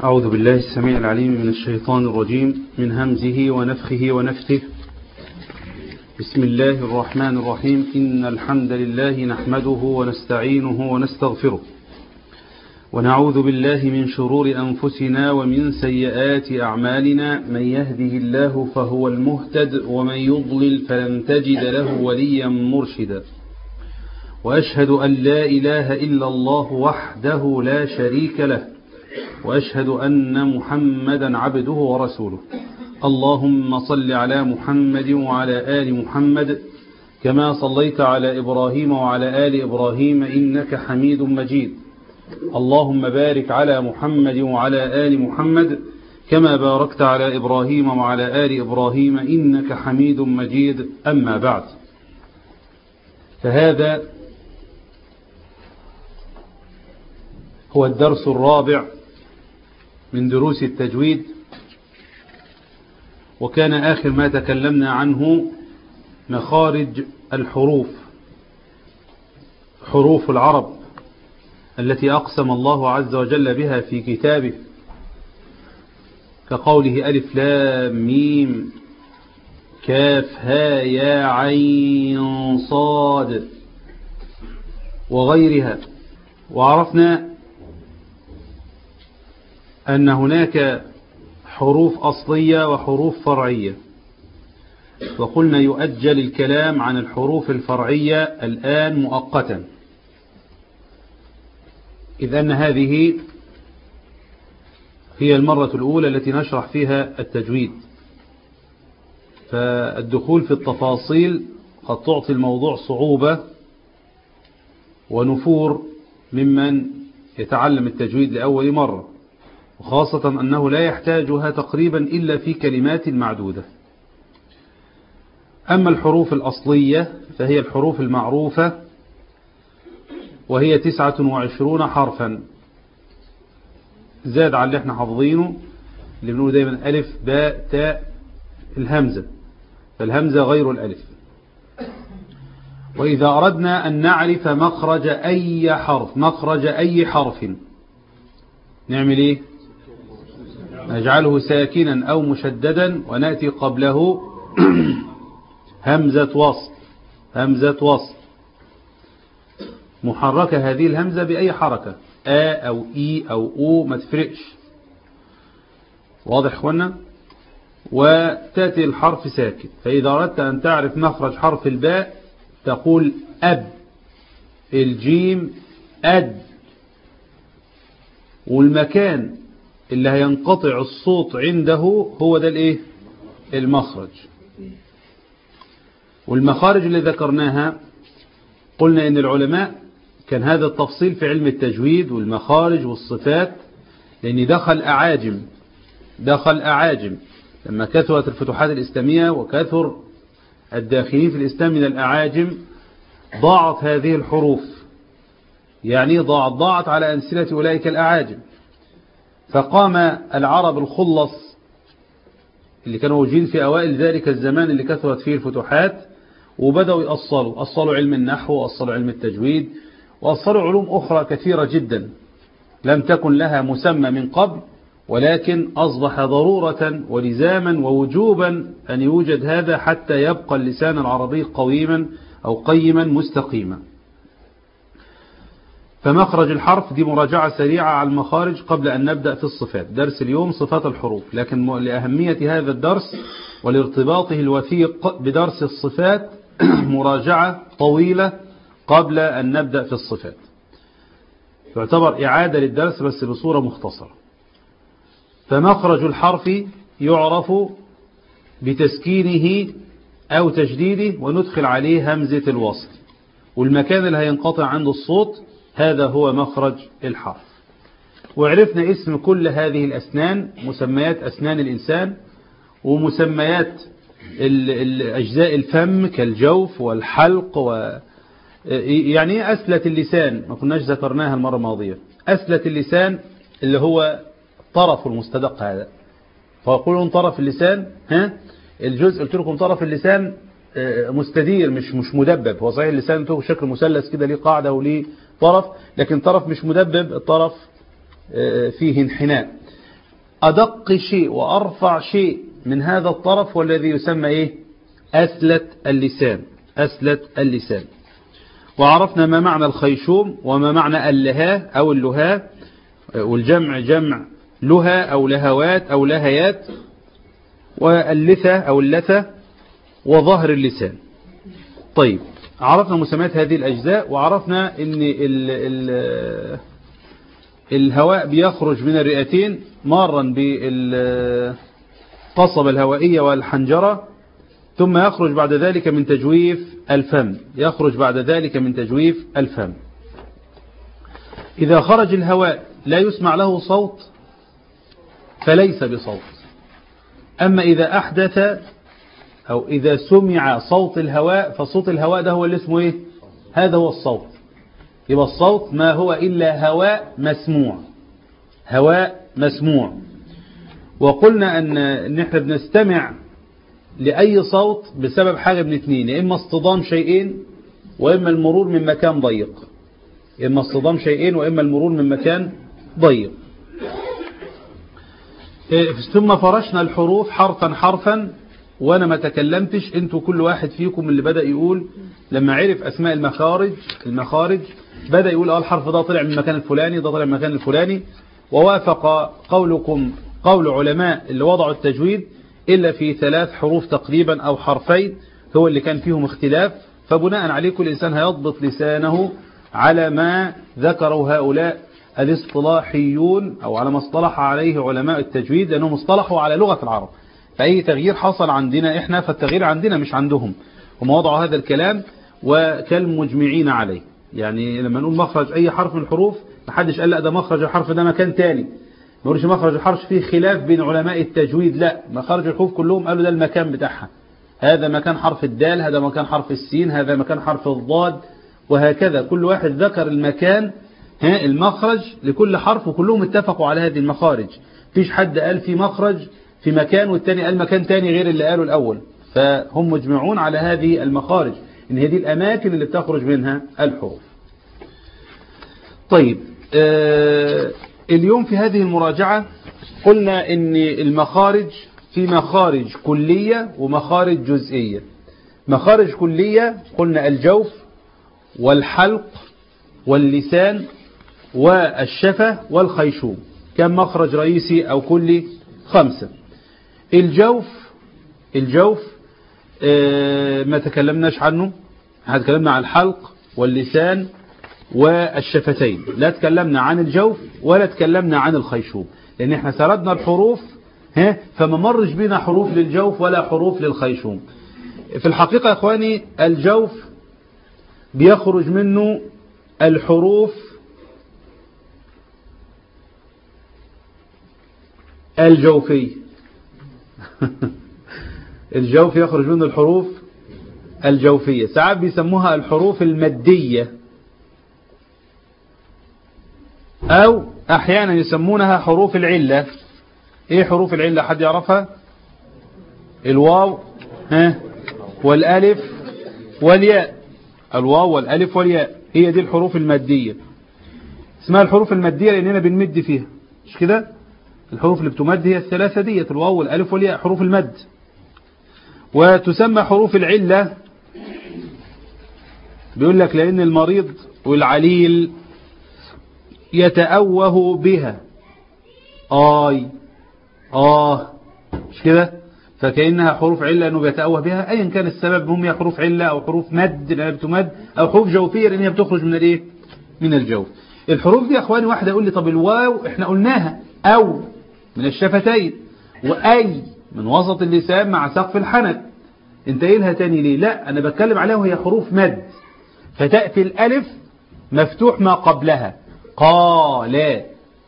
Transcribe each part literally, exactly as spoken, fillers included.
أعوذ بالله السميع العليم من الشيطان الرجيم من همزه ونفخه ونفثه. بسم الله الرحمن الرحيم. إن الحمد لله نحمده ونستعينه ونستغفره ونعوذ بالله من شرور أنفسنا ومن سيئات أعمالنا. من يهده الله فهو المهتد ومن يضلل فلن تجد له وليا مرشدا. وأشهد أن لا إله إلا الله وحده لا شريك له وأشهد أن محمدا عبده ورسوله. اللهم صل على محمد وعلى آل محمد كما صليت على إبراهيم وعلى آل إبراهيم إنك حميد مجيد. اللهم بارك على محمد وعلى آل محمد كما باركت على إبراهيم وعلى آل إبراهيم إنك حميد مجيد. أما بعد، فهذا هو الدرس الرابع من دروس التجويد، وكان آخر ما تكلمنا عنه مخارج الحروف، حروف العرب التي أقسم الله عز وجل بها في كتابه، كقوله ألف لام ميم كاف ها يا عين صاد وغيرها. وعرفنا أن هناك حروف أصلية وحروف فرعية، وقلنا يؤجل الكلام عن الحروف الفرعية الآن مؤقتا، إذ أن هذه هي المرة الأولى التي نشرح فيها التجويد، فالدخول في التفاصيل قد تعطي الموضوع صعوبة ونفور ممن يتعلم التجويد لأول مرة، وخاصة أنه لا يحتاجها تقريبا إلا في كلمات معدودة. أما الحروف الأصلية فهي الحروف المعروفة، وهي تسعة وعشرون حرفا، زاد على اللي احنا حافظينه اللي بنقول دايما ألف باء تاء الهمزة، فالهمزة غير الألف. وإذا أردنا أن نعرف مخرج أي حرف مخرج أي حرف نعمل إيه؟ نجعله ساكنا أو مشددا، ونأتي قبله همزة وصل همزة وصل محركة. هذه الهمزة بأي حركة، آ أو إي أو أو ما تفرقش، واضح اخوانا؟ وتأتي الحرف ساكن. فإذا أردت أن تعرف مخرج حرف الباء تقول أب، الجيم أد، والمكان اللي هينقطع الصوت عنده هو ده الايه؟ المخرج. والمخارج اللي ذكرناها قلنا ان العلماء كان هذا التفصيل في علم التجويد والمخارج والصفات، لان دخل أعاجم دخل أعاجم لما كثرت الفتوحات الإسلامية وكثر الداخلين في الإسلام من الأعاجم، ضاعت هذه الحروف، يعني ضاعت ضاعت على أمثلة أولئك الأعاجم. فقام العرب الخلص اللي كانوا موجودين في أوائل ذلك الزمان اللي كثرت فيه الفتوحات، وبدأوا يأصلوا أصلوا علم النحو وأصلوا علم التجويد وأصلوا علوم أخرى كثيرة جدا لم تكن لها مسمى من قبل، ولكن أصبح ضرورة ولزاما ووجوبا أن يوجد هذا حتى يبقى اللسان العربي قويما أو قيما مستقيما. فمخرج الحرف دي مراجعة سريعة على المخارج قبل أن نبدأ في الصفات. درس اليوم صفات الحروف، لكن لأهمية هذا الدرس ولارتباطه الوثيق بدرس الصفات مراجعة طويلة قبل أن نبدأ في الصفات، تعتبر إعادة للدرس بس بصورة مختصرة. فمخرج الحرف يعرف بتسكينه أو تجديده وندخل عليه همزة الوصل، والمكان اللي هينقطع عنده الصوت هذا هو مخرج الحرف. وعرفنا اسم كل هذه الأسنان، مسميات أسنان الإنسان ومسميات أجزاء الفم كالجوف والحلق و... يعني أسلة اللسان ما كناش ذكرناها المرة الماضية. أسلة اللسان اللي هو طرف المستدق هذا، فيقولون طرف اللسان، ها الجزء قلت لكم طرف اللسان مستدير مش مش مدبب. هو صحيح اللسان له شكل مثلث كده، ليه قاعدة وليه طرف، لكن طرف مش مدبب، الطرف فيه انحناء. أدق شيء وأرفع شيء من هذا الطرف والذي يسمى إيه؟ أسلة اللسان. أسلة اللسان. وعرفنا ما معنى الخيشوم وما معنى اللهاء أو اللهاء، والجمع جمع لها أو لهوات أو لهيات، واللثة أو اللثة، وظهر اللسان. طيب، عرفنا مسميات هذه الأجزاء، وعرفنا أن ال ال الهواء بيخرج من الرئتين مارا بالقصبة الهوائية والحنجرة، ثم يخرج بعد ذلك من تجويف الفم. يخرج بعد ذلك من تجويف الفم. إذا خرج الهواء لا يسمع له صوت فليس بصوت. أما إذا أحدث أو إذا سمع صوت الهواء فصوت الهواء ده هو اللي اسمه إيه؟ هذا هو الصوت. يبقى الصوت ما هو إلا هواء مسموع. هواء مسموع. وقلنا أن, أن احنا بنستمع لأي صوت بسبب حاجة من اثنين، يا إما اصطدام شيئين وإما المرور من مكان ضيق. إما اصطدام شيئين وإما المرور من مكان ضيق. ثم فرشنا الحروف حرفا حرفا، وأنا ما تكلمتش، انتوا كل واحد فيكم اللي بدأ يقول لما عرف أسماء المخارج المخارج بدأ يقول اه الحرف ده طلع من المكان الفلاني، ده طلع من المكان الفلاني. ووافق قولكم قول علماء اللي وضعوا التجويد إلا في ثلاث حروف تقريبا أو حرفين هو اللي كان فيهم اختلاف. فبناء عليه كل إنسان هيضبط لسانه على ما ذكروا هؤلاء الاصطلاحيون أو على ما اصطلح عليه علماء التجويد، لأنهم اصطلحوا على لغة العرب. فأي تغيير حصل عندنا إحنا فالتغيير عندنا مش عندهم. هم وضعوا هذا الكلام وكالمجمعين عليه. يعني لما نقول مخرج أي حرف من الحروف محدش قال لا ده مخرج الحرف ده مكان تاني، ما نقولش مخرج الحرف فيه خلاف بين علماء التجويد، لا، مخارج الحروف كلهم قالوا ده المكان بتاعها. هذا مكان حرف الدال، هذا مكان حرف السين، هذا مكان حرف الضاد، وهكذا. كل واحد ذكر المكان ها المخرج لكل حرف، وكلهم اتفقوا على هذه المخارج. فيش حد قال في مخرج في مكان والتاني قال مكان تاني غير اللي قاله الأول. فهم مجمعون على هذه المخارج، إن هذه الأماكن اللي بتخرج منها الحروف. طيب، آه اليوم في هذه المراجعة قلنا إن المخارج في مخارج كلية ومخارج جزئية. مخارج كلية قلنا الجوف والحلق واللسان والشفة والخيشوم. كم مخرج رئيسي أو كلي؟ خمسة. الجوف الجوف آه ما تكلمناش عنه. هتكلمنا عن الحلق واللسان والشفتين، لا تكلمنا عن الجوف ولا تكلمنا عن الخيشوم، لأن احنا سردنا الحروف ها فما مرش بينا حروف للجوف ولا حروف للخيشوم. في الحقيقة يا اخواني الجوف بيخرج منه الحروف الجوفية. الجوف يخرج منه الحروف الجوفية، ساعات بيسموها الحروف المادية، أو أحيانا يسمونها حروف العلة. إيه حروف العلة؟ حد يعرفها؟ الواو ها والألف والياء. الواو والألف والياء هي دي الحروف المادية. اسمها الحروف المادية لأننا بنمد فيها، مش كده؟ الحروف اللي بتمد هي الثلاثة دي، الواو والألف والياء، حروف المد. وتسمى حروف العلة بيقول لك لأن المريض والعليل يتأوه بها. آي آه مش كده؟ فكأنها حروف علة أنه بيتأوه بها، أيا كان السبب، هم هي حروف علة أو حروف مد لأنها بتمد، أو حروف جوفية لأنها بتخرج من الإيه؟ من الجوف. الحروف دي يا أخواني واحد يقول لي طب الواو إحنا قلناها، أو من الشفتين، وأي من وسط اللسان مع سقف الحنك، انت قايلها تاني ليه؟ لا، أنا بتكلم عليها وهي حروف مد، فتأتي الألف مفتوح ما قبلها، قال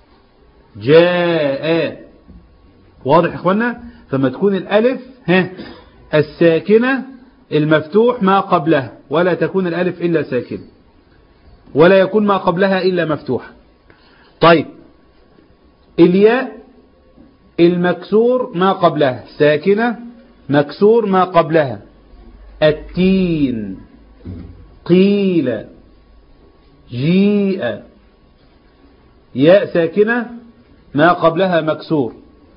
جاء. واضح يا اخوانا؟ فما تكون الألف ها الساكنة المفتوح ما قبلها، ولا تكون الألف إلا ساكنة، ولا يكون ما قبلها إلا مفتوح. طيب الياء المكسور ما قبلها ساكنة، مكسور ما قبلها. التين، قيل، جيء، ياء ساكنة ما قبلها مكسور،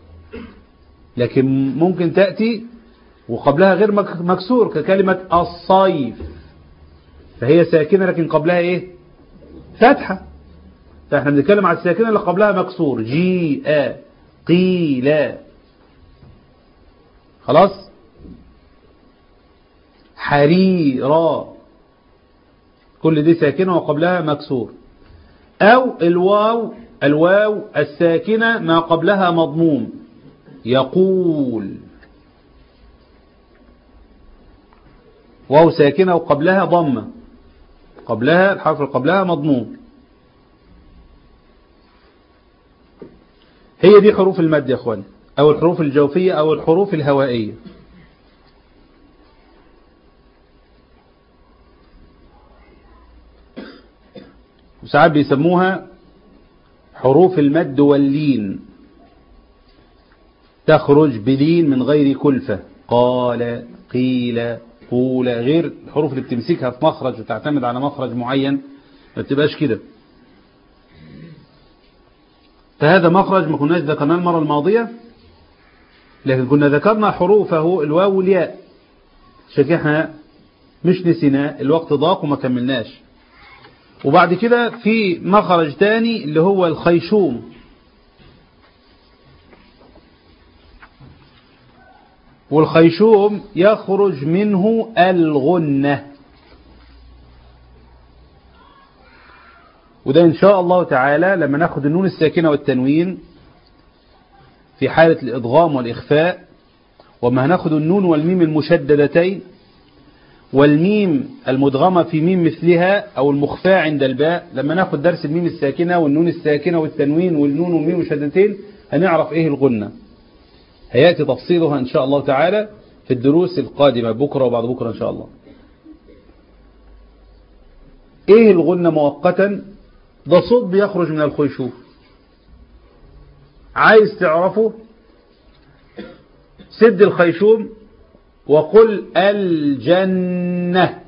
لكن ممكن تأتي وقبلها غير مكسور ككلمة الصيف، فهي ساكنة لكن قبلها ايه؟ فتحة. فاحنا بنتكلم على الساكنة اللي قبلها مكسور، جيء قيل. خلاص. حريرا، كل دي ساكنة وقبلها مكسور. أو الواو، الواو الساكنة ما قبلها مضموم، يقول، واو ساكنة وقبلها ضمة، قبلها الحرف اللي قبلها مضموم. هي دي حروف المد يا اخواني، او الحروف الجوفية او الحروف الهوائية. وساعات بيسموها حروف المد واللين، تخرج بلين من غير كلفة، قال قيل قول، غير الحروف اللي بتمسكها في مخرج وتعتمد على مخرج معين ما بتبقاش كده. فهذا مخرج ما كناش ذكرناه المرة الماضية، لكن كنا ذكرنا حروفه الواو والياء، عشان احنا مش نسيناه، الوقت ضاق وما كملناش. وبعد كده في مخرج تاني اللي هو الخيشوم، والخيشوم يخرج منه الغنة، وده إن شاء الله تعالى لما ناخد النون الساكنة والتنوين في حالة الإضغام والإخفاء، وما هناخد النون والميم المشددتين والميم المدغمة في ميم مثلها أو المخفاة عند الباء، لما ناخد درس الميم الساكنة والنون الساكنة والتنوين والنون والميم المشددتين هنعرف إيه الغنة. هيأتي تفصيلها إن شاء الله تعالى في الدروس القادمة بكرة وبعد بكرة إن شاء الله. إيه الغنة مؤقتا؟ ده صوت بيخرج من الخيشوم، عايز تعرفه سد الخيشوم وقل الجنة،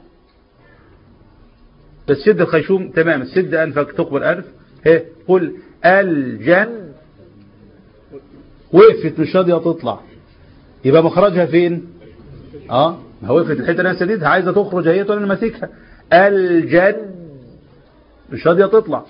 بس سد الخيشوم تمام، سد أنفك تقبل أنف، هي قل الجن، وقفت مش راضية تطلع، يبقى مخرجها فين؟ اه ما وقفت الحته اللي انا سديدها عايزه تخرج اهي، وانا ماسكها الجن مش راضيه تطلع،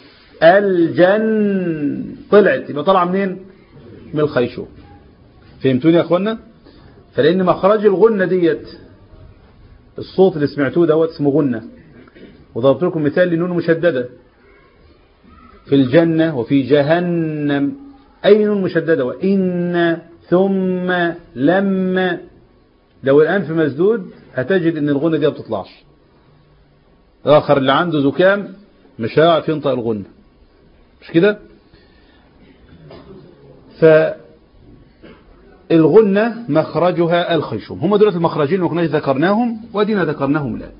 الجن طلعت، يبقى طالعه منين؟ من الخيشوم. فهمتوني يا اخوانا؟ فلان مخرج الغنه ديت الصوت اللي سمعتوه دوت اسمه غنه، وضربت لكم مثال لنون مشدده في الجنه وفي جهنم، أي نون مشددة، وإن ثم لما، لو الأنف مسدود هتجد أن الغنة دي ما بتطلعش. آخر اللي عنده زكام مش هيعرف ينطق الغنة، مش كده؟ فالغنة مخرجها الخيشوم. هم دولة المخرجين ما كناش ذكرناهم ودينا ذكرناهم الآن.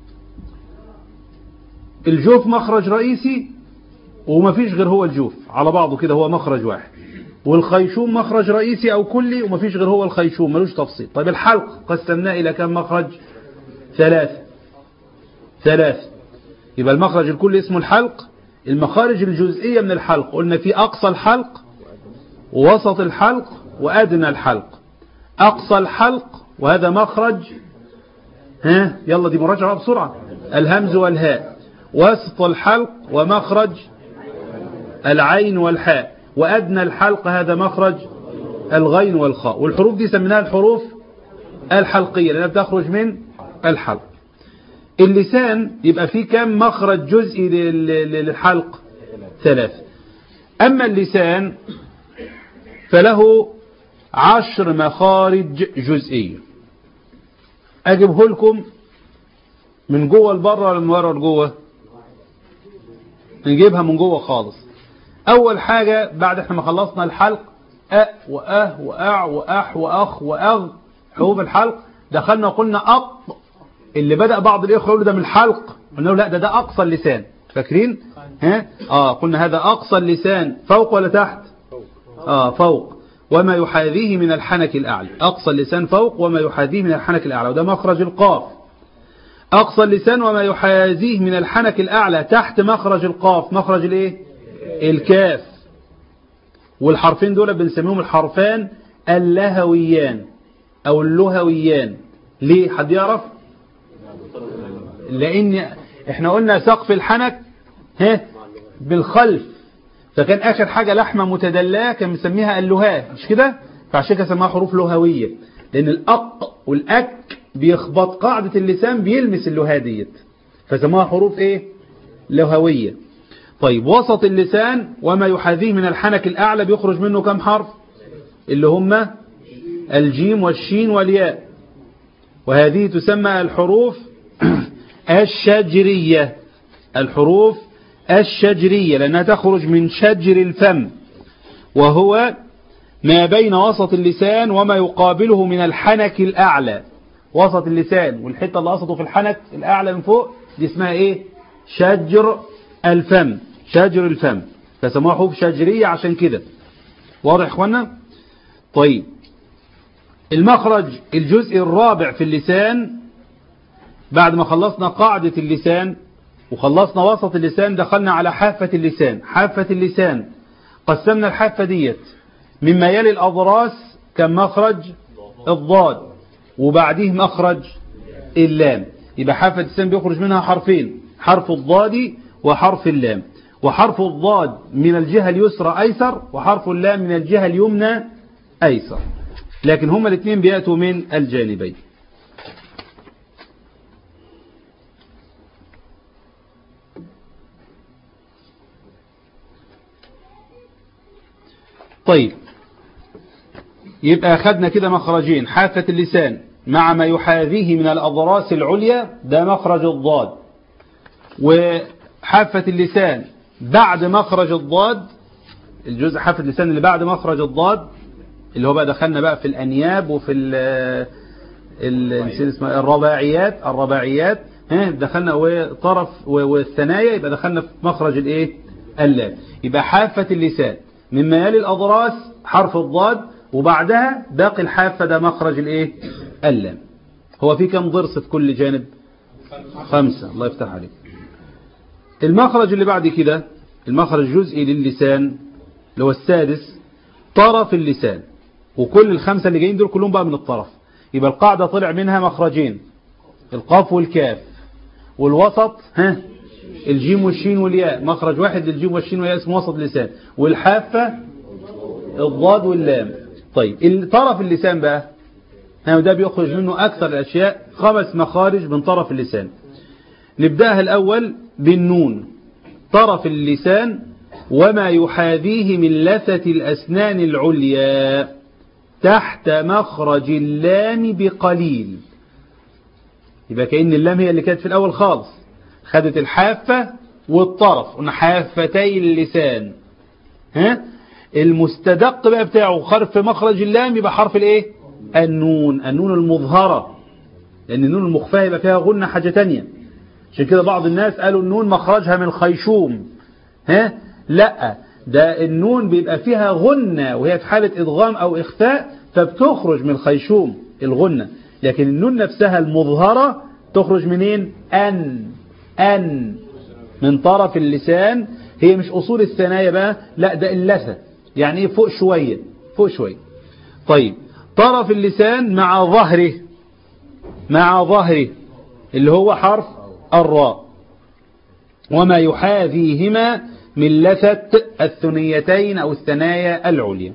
الجوف مخرج رئيسي وما فيش غير هو الجوف على بعضه كده، هو مخرج واحد. والخيشوم مخرج رئيسي أو كلي وما فيش غير هو الخيشوم، ملوش تفصيل. طيب الحلق قسمناه إلى كم مخرج؟ ثلاثة ثلاثة يبقى المخرج الكلي اسمه الحلق. المخارج الجزئية من الحلق قلنا في أقصى الحلق ووسط الحلق وأدنى الحلق. أقصى الحلق وهذا مخرج، ها يلا دي مراجعة بسرعة، الهمز والهاء. وسط الحلق ومخرج العين والحاء. وأدنى الحلق هذا مخرج الغين والخاء. والحروف دي سميناها الحروف الحلقية لأنها بتخرج من الحلق. اللسان يبقى فيه كم مخرج جزئي للحلق؟ ثلاثة. أما اللسان فله عشر مخارج جزئية. أجيبه لكم من جوه لبره ولا من بره لجوه؟ نجيبها من جوه خالص. أول حاجة بعد احنا ما خلصنا الحلق، أ وأه وأع وأح وأخ وأغ، حروف الحلق، دخلنا وقلنا أق، اللي بدأ بعض الإخوة يقولوا ده من الحلق، قلنا له لا ده ده أقصى اللسان، فاكرين؟ ها؟ آه قلنا هذا أقصى اللسان، فوق ولا تحت؟ آه فوق، وما يحاذيه من الحنك الأعلى. أقصى اللسان فوق وما يحاذيه من الحنك الأعلى، وده مخرج القاف. أقصى اللسان وما يحاذيه من الحنك الأعلى، تحت مخرج القاف مخرج الإيه؟ الكاف. والحرفين دول بنسميهم الحرفان اللهويان أو اللهويان. ليه؟ حد يعرف؟ لأن احنا قلنا سقف الحنك ها بالخلف، فكان آخر حاجة لحمة متدلاة كان مسميها اللهاء، مش كده؟ فعشان كده سماها حروف لهوية، لأن الأق والأك بيخبط قاعدة اللسان بيلمس اللهاء ديت، فسماها حروف إيه؟ لهوية. طيب وسط اللسان وما يحاذيه من الحنك الأعلى بيخرج منه كم حرف؟ اللي هم الجيم والشين والياء، وهذه تسمى الحروف الشجرية. الحروف الشجرية لأنها تخرج من شجر الفم، وهو ما بين وسط اللسان وما يقابله من الحنك الأعلى. وسط اللسان والحتة اللي وسطه في الحنك الأعلى من فوق دي اسمها إيه؟ شجر الفم، شجر الفم، فسموها حروف شجرية عشان كده. واضح يا اخوانا؟ طيب المخرج الجزء الرابع في اللسان، بعد ما خلصنا قاعدة اللسان وخلصنا وسط اللسان دخلنا على حافة اللسان. حافة اللسان قسمنا الحافة ديت مما يلي الأضراس كم مخرج؟ الضاد، وبعديه مخرج اللام. يبقى حافة اللسان بيخرج منها حرفين، حرف الضاد وحرف اللام. وحرف الضاد من الجهة اليسرى أيسر، وحرف اللام من الجهة اليمنى أيسر، لكن هما الاثنين بيأتوا من الجانبين. طيب يبقى أخذنا كده مخرجين، حافة اللسان مع ما يحاذيه من الأضراس العليا ده مخرج الضاد، وحافة اللسان بعد مخرج الضاد، الجزء حافة اللسان اللي بعد مخرج الضاد اللي هو بقى دخلنا بقى في الأنياب وفي ال ال الرباعيات الرباعيات ها دخلنا وطرف والثنايا، يبقى دخلنا في مخرج الايه؟ اللام. يبقى حافة اللسان مما يلي الأضراس حرف الضاد، وبعدها باقي الحافة ده مخرج الايه؟ اللام. هو في كم ضرس في كل جانب؟ خمسة. الله يفتح عليك. المخرج اللي بعد كده المخرج الجزئي للسان اللي هو السادس، طرف اللسان، وكل الخمسة اللي جايين دول كلهم بقى من الطرف. يبقى القاعدة طلع منها مخرجين، القاف والكاف، والوسط ها الجيم والشين والياء، مخرج واحد للجيم والشين والياء اسمه وسط اللسان، والحافة الضاد واللام. طيب طرف اللسان بقى ده بيخرج منه أكثر الأشياء، خمس مخارج من طرف اللسان. نبدأها الأول بالنون. طرف اللسان وما يحاذيه من لثة الأسنان العليا تحت مخرج اللام بقليل. يبقى كأن اللام هي اللي كانت في الأول خالص، خدت الحافة والطرف، قلنا حافتي اللسان. ها المستدق بقى بتاعه خرج في مخرج اللام يبقى حرف الايه؟ النون، النون المظهرة، لأن النون المخفاة يبقى فيها غنة حاجة تانية. عشان كده بعض الناس قالوا النون مخرجها من الخيشوم. ها لا، ده النون بيبقى فيها غنة وهي في حالة إدغام أو إخفاء، فبتخرج من الخيشوم الغنة، لكن النون نفسها المظهرة تخرج منين؟ أن أن من طرف اللسان. هي مش أصول الثنايا بقى، لا ده اللثة، يعني ايه؟ فوق شوية، فوق شوية. طيب طرف اللسان مع ظهره، مع ظهره اللي هو حرف الراء، وما يحاذيهما من لثة الثنيتين أو الثنايا العليا.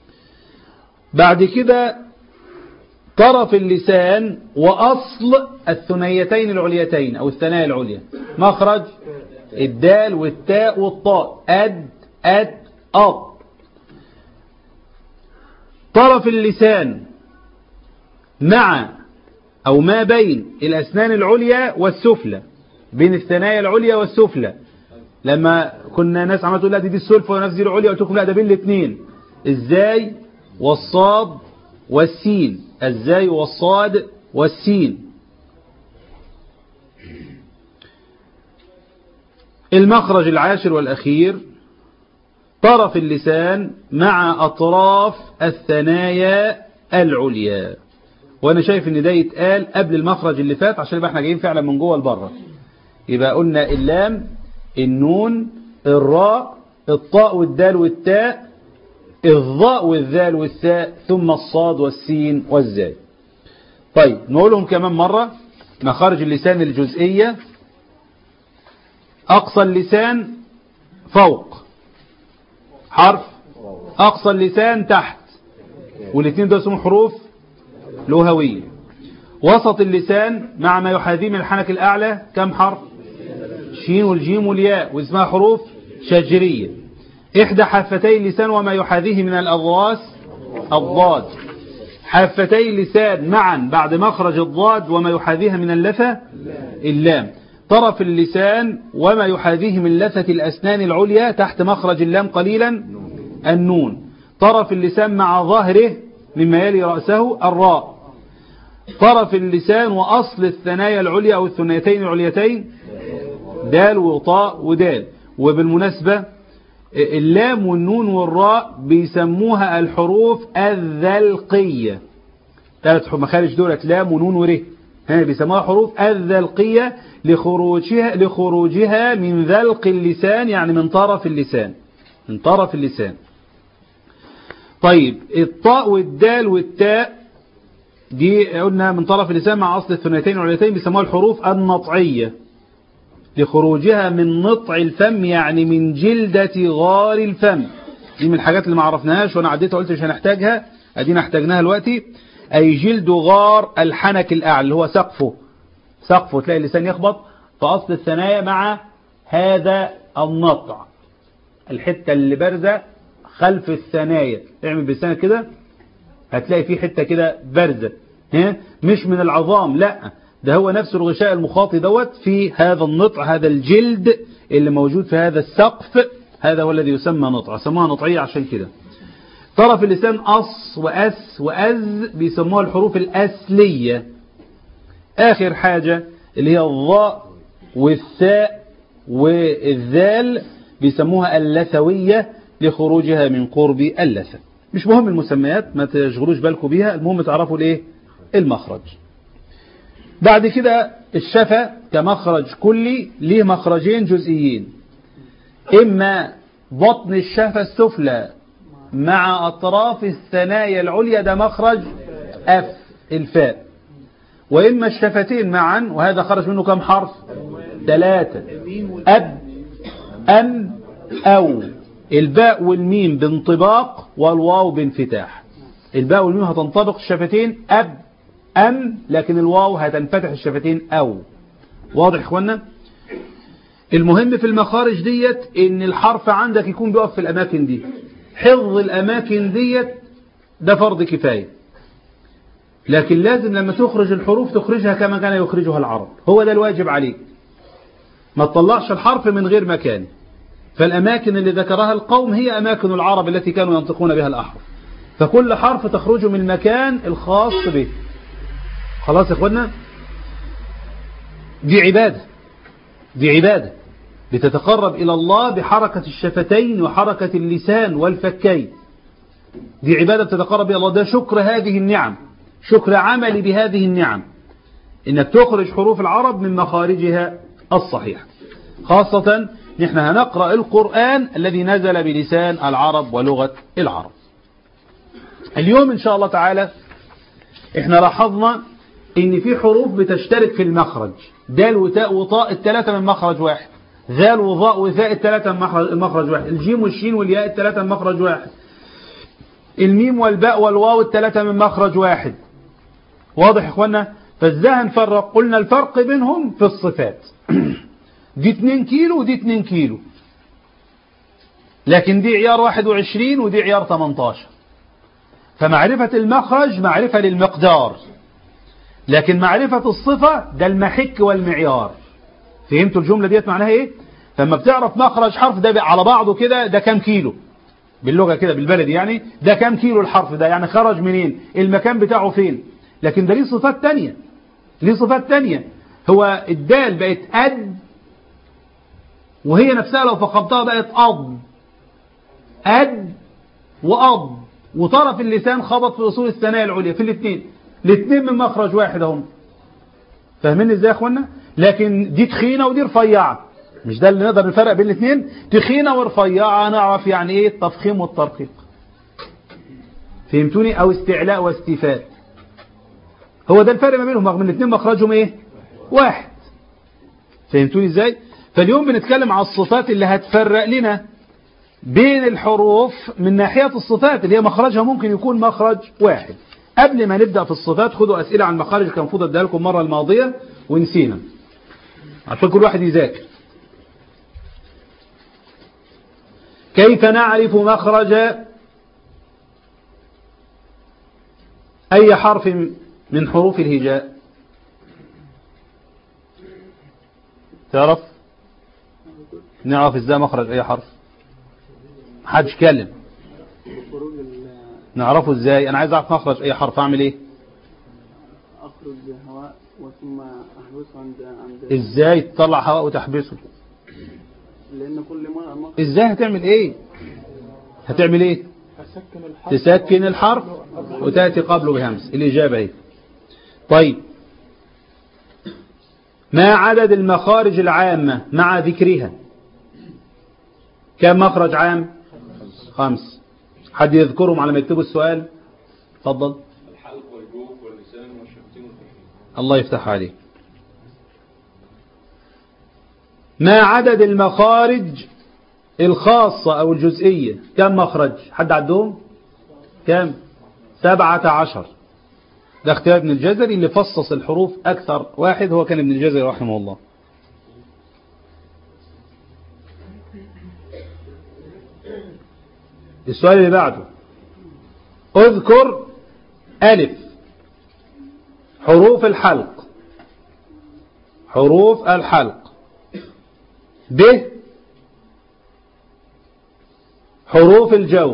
بعد كده طرف اللسان وأصل الثنيتين العليتين أو الثنايا العليا، مخرج الدال والتاء والطاء، أد أد أط. طرف اللسان مع أو ما بين الأسنان العليا والسفلى، بين الثنايا العليا والسفلى. لما كنا ناس عملت تقول لا دي, دي السلفى ونفس دي العليا، قلت لكم لا ده بين الاثنين، الزاي والصاد والسين، الزاي والصاد والسين. المخرج العاشر والأخير طرف اللسان مع أطراف الثنايا العليا، وأنا شايف إن ده يتقال قبل المخرج اللي فات عشان يبقى احنا جايين فعلا من جوه لبره. يبقى قلنا اللام، النون، الراء، الطاء والدال والتاء، الضاء والذال والثاء ثم الصاد والسين والزاي. طيب نقولهم كمان مرة. مخارج اللسان الجزئية: أقصى اللسان فوق حرف، أقصى اللسان تحت، والاثنين دول اسمهم حروف لغوية. وسط اللسان مع ما يحاذيه من الحنك الأعلى كم حرف؟ شين والجيم والياء، واسمها حروف شجرية. إحدى حافتي اللسان وما يحاذيه من الأضراس الضاد. حافتي اللسان معا بعد مخرج الضاد وما يحاذيها من اللثة اللام. طرف اللسان وما يحاذيه من لثة الأسنان العليا تحت مخرج اللام قليلا النون. طرف اللسان مع ظهره مما يلي رأسه الراء. طرف اللسان وأصل الثنايا العليا أو الثنيتين العليتين دال وطاء ودال. وبالمناسبة اللام والنون والراء بيسموها الحروف الذلقية. ثلاث مخارج دولت لام ونون وره بيسموها حروف الذلقية لخروجها لخروجها من ذلق اللسان، يعني من طرف اللسان من طرف اللسان. طيب الطاء والدال والتاء دي قلنا من طرف اللسان مع أصل الثنيتين والعليتين بيسموها الحروف النطعية لخروجها من نطع الفم، يعني من جلدة غار الفم. دي من الحاجات اللي ما عرفناهاش وانا عديتها قلت مش هنحتاجها، ادينا احتاجناها دلوقتي. اي جلد غار الحنك الاعلى اللي هو سقفه سقفه تلاقي اللسان يخبط في اصل الثنايا مع هذا النطع، الحتة اللي بارزة خلف الثنايا. اعمل بلسانك كده هتلاقي فيه حتة كده بارزة، مش من العظام، لا ده هو نفس الغشاء المخاطي دوت في هذا النطع، هذا الجلد اللي موجود في هذا السقف، هذا هو الذي يسمى نطع. سموها نطعية عشان كده. طرف اللسان أص وأس وأز بيسموها الحروف الأسلية. آخر حاجة اللي هي الضاء والثاء والذال بيسموها اللثوية لخروجها من قرب اللثة. مش مهم المسميات، ما تشغلوش بالكم بيها، المهم تعرفوا الايه المخرج. بعد كده الشفة كمخرج كلي ليه مخرجين جزئيين: إما بطن الشفة السفلى مع أطراف الثنايا العليا، ده مخرج أف الفاء، وإما الشفتين معا، وهذا خرج منه كم حرف؟ ثلاثة: أب أم أو. الباء والميم بانطباق والواو بانفتاح. الباء والميم هتنطبق الشفتين أب أم، لكن الواو هتنفتح الشفتين أو. واضح يا إخوانا؟ المهم في المخارج ديت إن الحرف عندك يكون بيقف في الأماكن دي. حفظ الأماكن ديت ده فرض كفاية، لكن لازم لما تخرج الحروف تخرجها كما كان يخرجها العرب، هو ده الواجب عليك. ما تطلعش الحرف من غير مكان. فالأماكن اللي ذكرها القوم هي أماكن العرب التي كانوا ينطقون بها الأحرف، فكل حرف تخرج من المكان الخاص به. خلاص يا إخوانا؟ دي عبادة، دي عبادة لتتقرب إلى الله بحركة الشفتين وحركة اللسان والفكين. دي عبادة تتقرب إلى الله، ده شكر هذه النعم، شكر عملي بهذه النعم، إنك تخرج حروف العرب من مخارجها الصحيحة. خاصة نحن هنقرأ القرآن الذي نزل بلسان العرب ولغة العرب. اليوم إن شاء الله تعالى احنا لاحظنا إن في حروف بتشترك في المخرج، دال وتاء وطاء الثلاثة من مخرج واحد، ذال وظاء وثاء الثلاثة من مخرج واحد، الجيم والشين والياء الثلاثة من مخرج واحد، الميم والباء والواو الثلاثة من مخرج واحد. واضح يا إخوانا؟ فازاي هنفرق؟ قلنا الفرق بينهم في الصفات. دي اتنين كيلو ودي اتنين كيلو، لكن دي عيار واحد وعشرين ودي عيار تمنتاشر. فمعرفة المخرج معرفة للمقدار، لكن معرفة الصفة ده المحك والمعيار. فهمتوا الجملة ديت معناها ايه؟ فلما بتعرف مخرج حرف ده على بعضه كده ده كام كيلو باللغة كده بالبلدي، يعني ده كام كيلو الحرف ده، يعني خرج منين، المكان بتاعه فين. لكن ده ليه صفات تانية، ليه صفات تانية. هو الدال بقت أد، وهي نفسها لو فخمتها بقت أض، أد وأض، وطرف اللسان خبط في أصول الثنايا العليا في الاثنين، الاثنين من مخرج واحد هم. فاهمين ازاي يا اخوانا؟ لكن دي تخينة ودي رفيعة، مش ده اللي نقدر نفرق بين الاثنين. تخينة ورفيعة نعرف يعني ايه التفخيم والترقيق. فهمتوني؟ أو استعلاء واستيفاء. هو ده الفرق ما بينهم، رغم ان الاثنين مخرجهم ايه؟ واحد. فهمتوني ازاي؟ فاليوم بنتكلم على الصفات اللي هتفرق لنا بين الحروف من ناحية الصفات اللي هي مخرجها ممكن يكون مخرج واحد. قبل ما نبدأ في الصفات خدوا أسئلة عن المخارج، كان المفروض اديها لكم المرة الماضية ونسينا، عشان كل واحد يذاكر. كيف نعرف مخرج أي حرف من حروف الهجاء؟ تعرف؟ نعرف ازاي مخرج أي حرف؟ محدش يتكلم. نعرفه ازاي؟ انا عايز اعرف مخرج اي حرف، اعمل ايه؟ اخرج هواء وثم احبسه عند عند ازاي تطلع هواء وتحبسه؟ لان كل ما ازاي هتعمل ايه؟ هتعمل ايه؟ اسكن الحرف تسكن الحرف وتاتي قبله بهمس. الاجابه ايه؟ طيب، ما عدد المخارج العامه مع ذكرها؟ كم مخرج عام؟ خمس. حد يذكرهم على ما يكتبوا السؤال؟ تفضل. الحلق والجوف واللسان والشفتين والخفين. الله يفتح عليك. ما عدد المخارج الخاصة أو الجزئية؟ كم مخرج؟ حد عدهم؟ كم؟ سبعة عشر. ده اختيار ابن الجزري اللي فصص الحروف أكثر واحد هو كان ابن الجزري رحمه الله. السؤال اللي بعده، اذكر ألف حروف الحلق، حروف الحلق. ب حروف الجوف.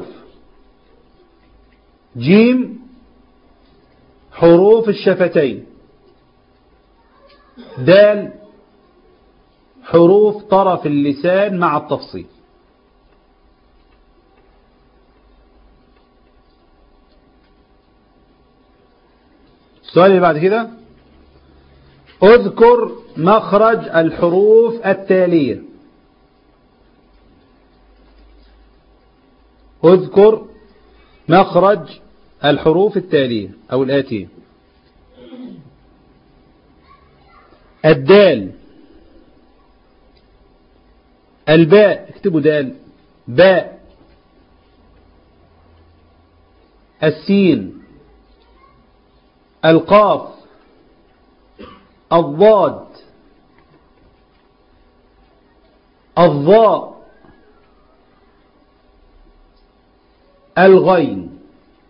جيم حروف الشفتين. دال حروف طرف اللسان مع التفصيل. السؤال اللي بعد كده، اذكر مخرج الحروف التالية. اذكر مخرج الحروف التالية أو الآتية. الدال، الباء، اكتبوا دال، باء. السين، القاف، الضاد، الضاء، الغين.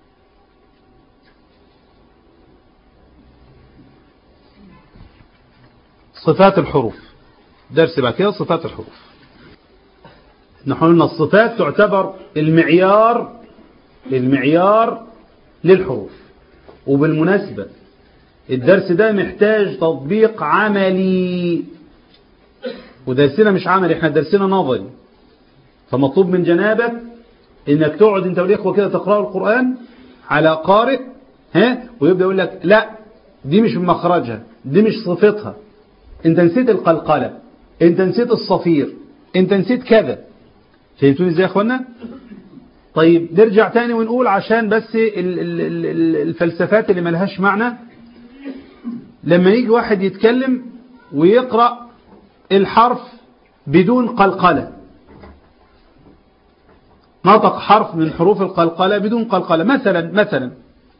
صفات الحروف، درس بعد كده صفات الحروف. نحن قلنا الصفات تعتبر المعيار المعيار للحروف. وبالمناسبة الدرس ده محتاج تطبيق عملي، ودرسنا مش عملي، احنا درسنا نظري. فمطلوب من جنابك انك تقعد انت والاخوه كده تقرأوا القرآن على قارئ، ها، ويبدأ يقول لك لا دي مش مخرجها، دي مش صفتها، انت نسيت القلقلة، انت نسيت الصفير، انت نسيت كذا. فهمتوني ازاي يا اخوانا؟ طيب نرجع تاني ونقول عشان بس الفلسفات اللي ملهاش معنى. لما يجي واحد يتكلم ويقرأ الحرف بدون قلقلة، نطق حرف من حروف القلقلة بدون قلقلة، مثلا مثلا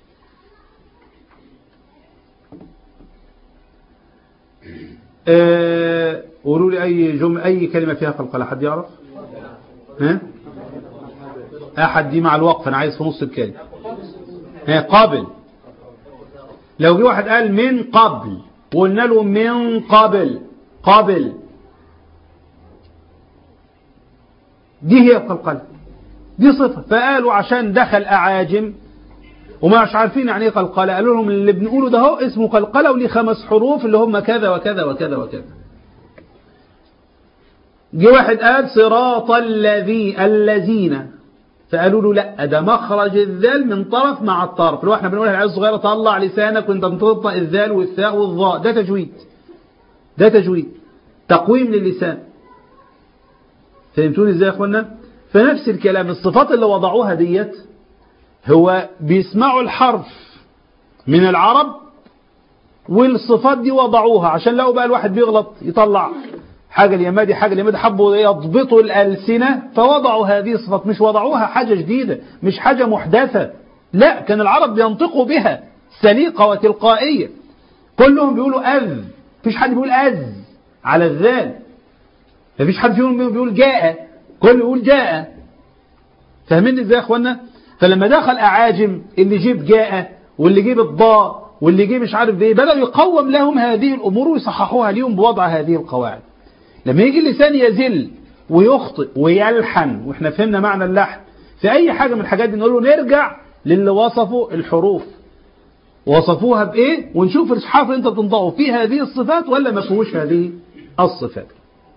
أه قولوا لي أي جملة أي كلمة فيها قلقلة، حد يعرف؟ ها؟ أحد دي مع الوقف، أنا عايز في نص الكلمة. ها، قابل. لو جه واحد قال من قبل وقلنا له من قبل، قبل دي هي القلقلة، دي صفة. فقالوا عشان دخل أعاجم وما مش عارفين يعني ايه قلقلة، قالوا لهم اللي بنقوله ده هو اسمه قلقلة وليه خمس حروف اللي هم كذا وكذا وكذا وكذا. جه واحد قال صراط الذي الذين، فقالوا له لا ده مخرج الذال من طرف مع الطرف. لو احنا بنقولها العيال الصغيره طلع لسانك وانت بتنطق الذال والثاء والظاء، ده تجويد، ده تجويد تقويم للسان. فهمتوني ازاي يا اخوانا؟ فنفس الكلام الصفات اللي وضعوها ديت هو بيسمعوا الحرف من العرب والصفات دي وضعوها عشان لو بقى الواحد بيغلط يطلع حاجة اليمادي حاجة اليمادي، حبوا يضبطوا الألسنة فوضعوا هذه الصفات، مش وضعوها حاجة جديدة، مش حاجة محدثة، لا، كان العرب بينطقوا بها سليقة وتلقائية. كلهم بيقولوا أذ، مفيش حد بيقول أذ على الذال، مفيش حد فيهم بيقول جاء، كله يقول جاء. فاهمين ازاي يا اخوانا؟ فلما دخل أعاجم اللي يجيب جاء واللي يجيب الضاء واللي يجيب مش عارف ايه، بدأوا يقوم لهم هذه الأمور ويصححوها ليهم بوضع هذه القواعد. لما يجي اللسان يزل ويخطئ ويلحن، واحنا فهمنا معنى اللحن في أي حاجة من الحاجات دي، نقول له نرجع للي وصفوا الحروف وصفوها بإيه، ونشوف الحرف انت بتنطقه فيه هذه الصفات ولا ما فيهوش هذه الصفات.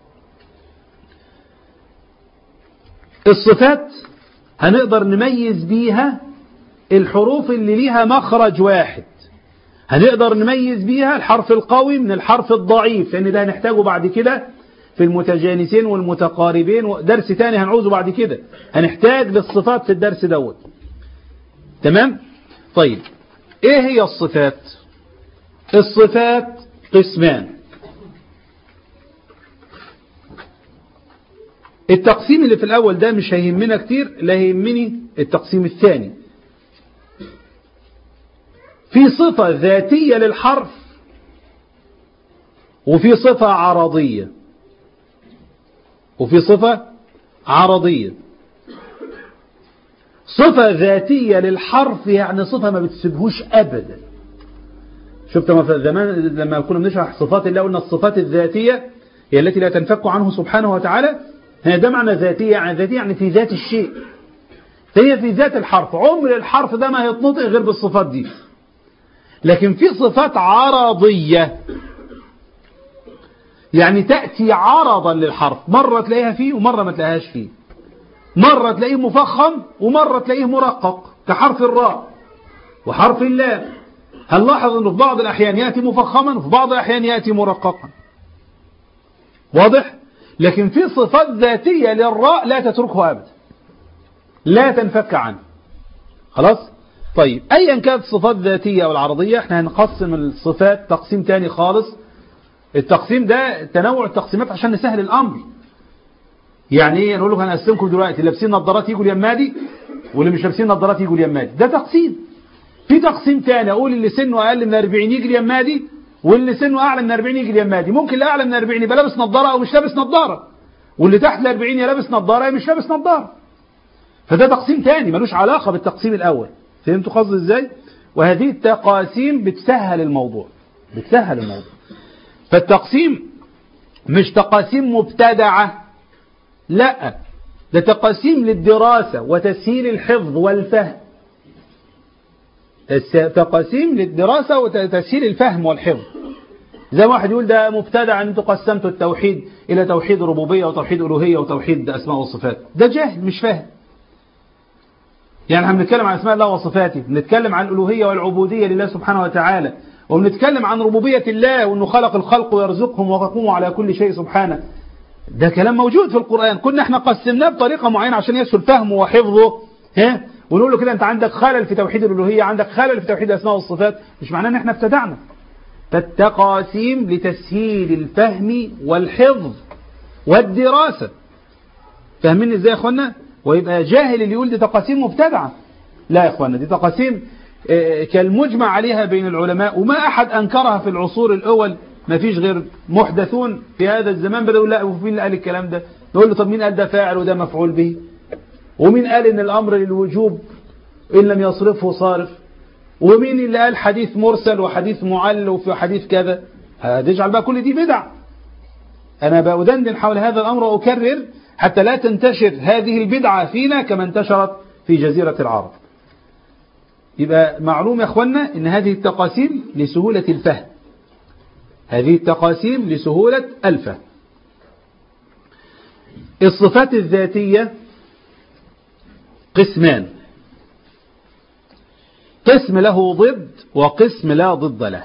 الصفات هنقدر نميز بيها الحروف اللي ليها مخرج واحد، هنقدر نميز بيها الحرف القوي من الحرف الضعيف، لأن ده هنحتاجه بعد كده في المتجانسين والمتقاربين، درس تاني هنعوزه بعد كده، هنحتاج للصفات في الدرس دوت. تمام؟ طيب ايه هي الصفات؟ الصفات قسمان. التقسيم اللي في الأول ده مش هيهمنا كتير، لا يهمني التقسيم الثاني. في صفة ذاتية للحرف وفي صفة عرضية وفي صفة عرضية. صفة ذاتية للحرف يعني صفة ما بتسيبهوش أبدا. شفت ما في زمان لما كنا بنشرح صفات الله قلنا الصفات الذاتية هي التي لا تنفك عنه سبحانه وتعالى، هي ده معنى ذاتية، يعني ذاتية يعني في ذات الشيء، هي في ذات الحرف، عمر الحرف ده ما هيتنطق غير بالصفات دي. لكن في صفات عرضية يعني تأتي عرضا للحرف، مرة تلاقيها فيه ومرة ما تلاقيهاش فيه، مرة تلاقيه مفخم ومرة تلاقيه مرقق كحرف الراء وحرف اللام. هنلاحظ انه في بعض الأحيان يأتي مفخما وفي بعض الأحيان يأتي مرققا، واضح؟ لكن في صفات ذاتية للراء لا تتركه أبدا، لا تنفك عنه. خلاص؟ طيب أيا كانت الصفات الذاتية أو العرضية، احنا هنقسم الصفات تقسيم تاني خالص. التقسيم ده تنوع التقسيمات عشان نسهل الأمر. يعني ايه؟ نقول لك هنقسمكم دلوقتي اللي لابسين نظارات يجوا اليمادي واللي مش لابسين نظارات يجوا اليمادي، ده تقسيم. في تقسيم تاني اقول اللي سنه اقل من أربعين يجي اليمادي واللي سنه اعلى من أربعين يجي اليمادي. ممكن اللي اعلى من أربعين يبقى لابس نظاره او مش لابس نظاره، واللي تحت ال أربعين يا لابس نظاره يا مش لابس نظاره. فده تقسيم تاني ملوش علاقه بالتقسيم الاول. فهمتوا قصدي ازاي؟ وهذه التقاسيم بتسهل الموضوع، بتسهل الموضوع. فالتقسيم مش تقاسيم مبتدعه، لا، ده تقاسيم للدراسة وتسهيل الحفظ والفهم. تقاسيم للدراسة وتسهيل الفهم والحفظ. زي ما واحد يقول ده مبتدع ان انتوا قسمتوا التوحيد الى توحيد ربوبية وتوحيد ألوهية وتوحيد أسماء وصفات، ده جاهل مش فاهم. يعني احنا بنتكلم عن أسماء الله وصفاته، بنتكلم عن الألوهية والعبودية لله سبحانه وتعالى، وبنتكلم عن ربوبية الله وانه خلق الخلق ويرزقهم ويقوم على كل شيء سبحانه. ده كلام موجود في القرآن، كنا احنا قسمناه بطريقة معينة عشان يسهل فهمه وحفظه، ها، ونقول له كده انت عندك خلل في توحيد الألوهية، عندك خلل في توحيد الأسماء والصفات، مش معناه ان احنا ابتدعنا. فالتقاسيم لتسهيل الفهم والحفظ والدراسة. فاهمين ازاي يا اخوانا؟ ويبقى جاهل اللي يقول دي تقاسيم مبتدعة. لا يا اخوانا، دي تقاسيم كالمجمع عليها بين العلماء، وما احد انكرها في العصور الاول، ما فيش غير محدثون في هذا الزمان بدأوا لا، ومين اللي قال الكلام ده؟ نقول له طب مين قال ده فاعل وده مفعول به؟ ومين قال ان الامر للوجوب ان لم يصرفه صارف؟ ومين اللي قال حديث مرسل وحديث معل وفي حديث كذا؟ هتجعل بقى كل دي بدع. انا بأدندن حول هذا الامر واكرر حتى لا تنتشر هذه البدعة فينا كما انتشرت في جزيرة العرب. يبقى معلوم يا اخوانا ان هذه التقاسيم لسهولة الفهم، هذه التقاسيم لسهولة الفهم. الصفات الذاتية قسمان، قسم له ضد وقسم لا ضد له.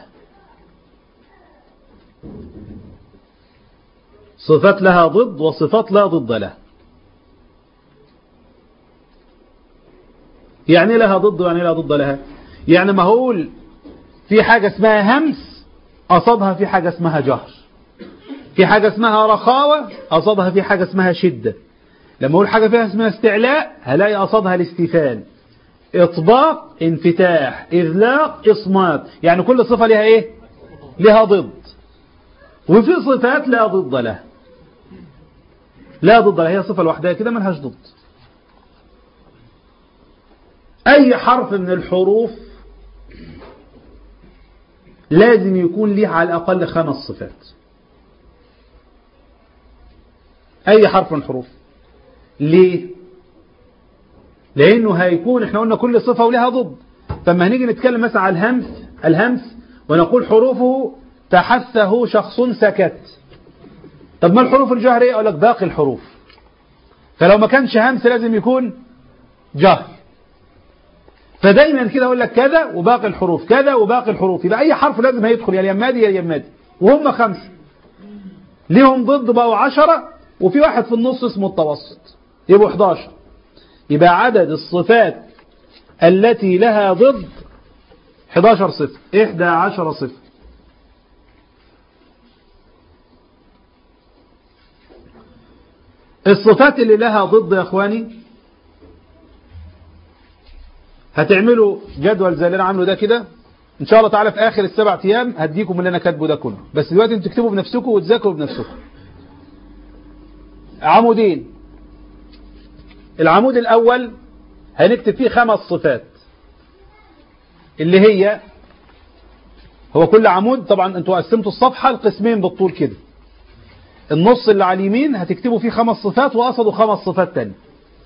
صفات لها ضد وصفات لا ضد له. يعني لها ضد يعني لها ضد لها. يعني ما هقول في حاجة اسمها همس قصدها في حاجة اسمها جهر، في حاجة اسمها رخاوة قصدها في حاجة اسمها شدة. لما اقول حاجة فيها اسمها استعلاء هلاقي قصدها الاستيفال، اطباق انفتاح، اذلاق اصمات. يعني كل صفة لها ايه؟ لها ضد. وفي صفات لا ضد لها، لا ضد لها، هي صفة لوحدها كده ملهاش ضد. اي حرف من الحروف لازم يكون ليه على الاقل خمس صفات. اي حرف من الحروف. ليه؟ لانه هيكون احنا قلنا كل صفة ولها ضد. فما هنيجي نتكلم مثلا على الهمس الهمس ونقول حروفه تحثه شخص سكت. طب ما الحروف الجهرية؟ اقول لك باقي الحروف. فلو ما كانش همس لازم يكون جهر. فدايما كده اقول لك كذا وباقي الحروف، كذا وباقي الحروف. يبقى اي حرف لازم هيدخل يا اليمادي يا اليمادي، وهم خمسة ليهم ضد بقوا عشرة، وفي واحد في النص اسمه التوسط يبقوا احداشر. يبقى عدد الصفات التي لها ضد احداشر صفة، احدى عشر صفة. الصفات اللي لها ضد يا اخواني هتعملوا جدول زي اللي انا عامله ده كده ان شاء الله تعالى. في اخر السبع ايام هديكم اللي انا كاتبه ده كله، بس دلوقتي انتوا تكتبوا بنفسكم وتذاكروا بنفسكم. عمودين. العمود الاول هنكتب فيه خمس صفات، اللي هي هو كل عمود طبعا انتوا قسمتوا الصفحة لقسمين بالطول كده. النص اللي على اليمين هتكتبوا فيه خمس صفات وقصدوا خمس صفات تاني.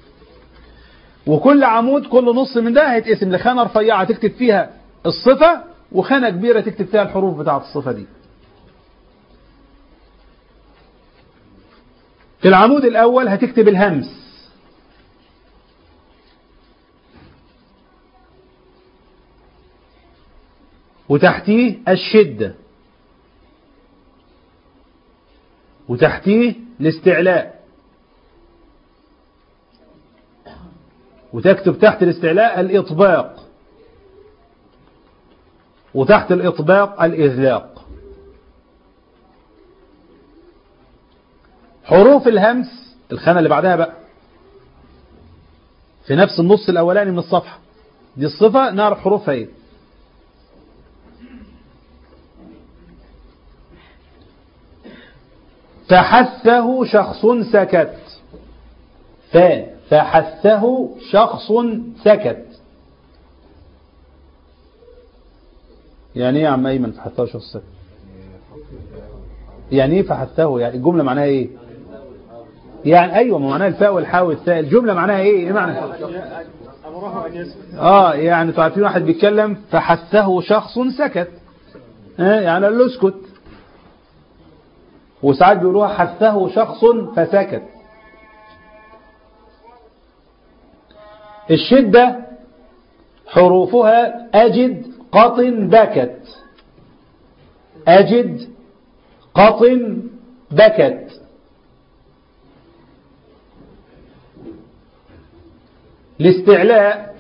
وكل عمود كل نص من ده هيتقسم لخانة رفيعة تكتب فيها الصفة، وخانة كبيرة تكتب فيها الحروف بتاعت الصفة دي. في العمود الأول هتكتب الهمس، وتحتيه الشدة، وتحتيه الاستعلاء، وتكتب تحت الاستعلاء الإطباق، وتحت الإطباق الإذلاق. حروف الهمس الخانة اللي بعدها بقى في نفس النص الأولاني من الصفحة دي الصفة نعرف حروفها ايه. فحثه شخص سكت. فان فحثه شخص سكت. يعني ايه يا عم ايمن فحثه شخص سكت؟ يعني ايه فحثه؟ يعني الجملة معناها ايه؟ يعني ايوه ما معناها الفاء والحاء والثاء. الجملة معناها ايه؟ ايه معنى؟ اه يعني تعرفين واحد بيتكلم فحثه شخص سكت، اه يعني قال له اسكت. وساعات بيقولوها حثه شخص فسكت. الشدة حروفها أجد قط بكت. أجد قط بكت. الاستعلاء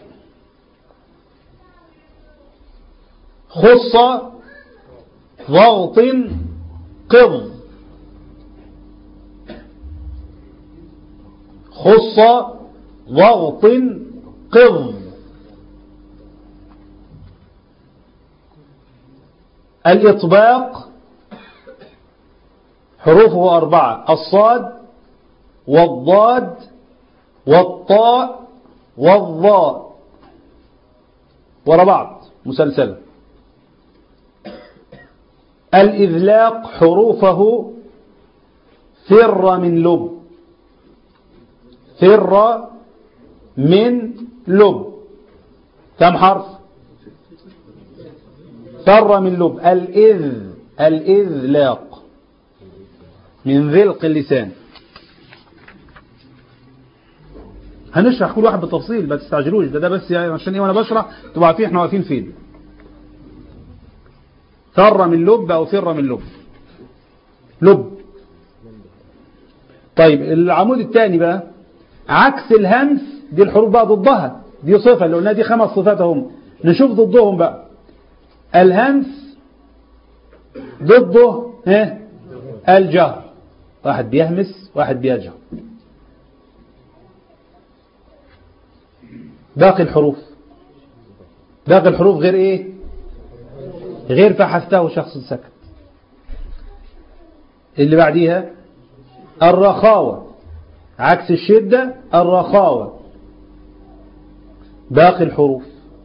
خص ضغط قض. خص ضغط قض. الإطباق حروفه أربعة: الصاد والضاد والطاء والظاء ورا بعض مسلسلة. الإذلاق حروفه فر من لب. فر من لب كم حرف؟ فر من لب. الإذ الإذلاق من ذلق اللسان. هنشرح كل واحد بالتفصيل ما تستعجلوش، ده ده بس يعني عشان ايه وانا بشرح تبقوا عارفين احنا واقفين فين. فر من لب او فر من لب. لب. طيب العمود الثاني بقى عكس الهمس، دي الحروف بقى ضدها. دي صفة اللي قلنا دي خمس صفات هم. نشوف ضدهم بقى. الهمس ضده ايه؟ الجهر. واحد بيهمس واحد بيجهر. باقي الحروف باقي الحروف غير ايه؟ غير فحثته شخص سكت. اللي بعديها الرخاوة، عكس الشدة الرخاوة. باقي الحروف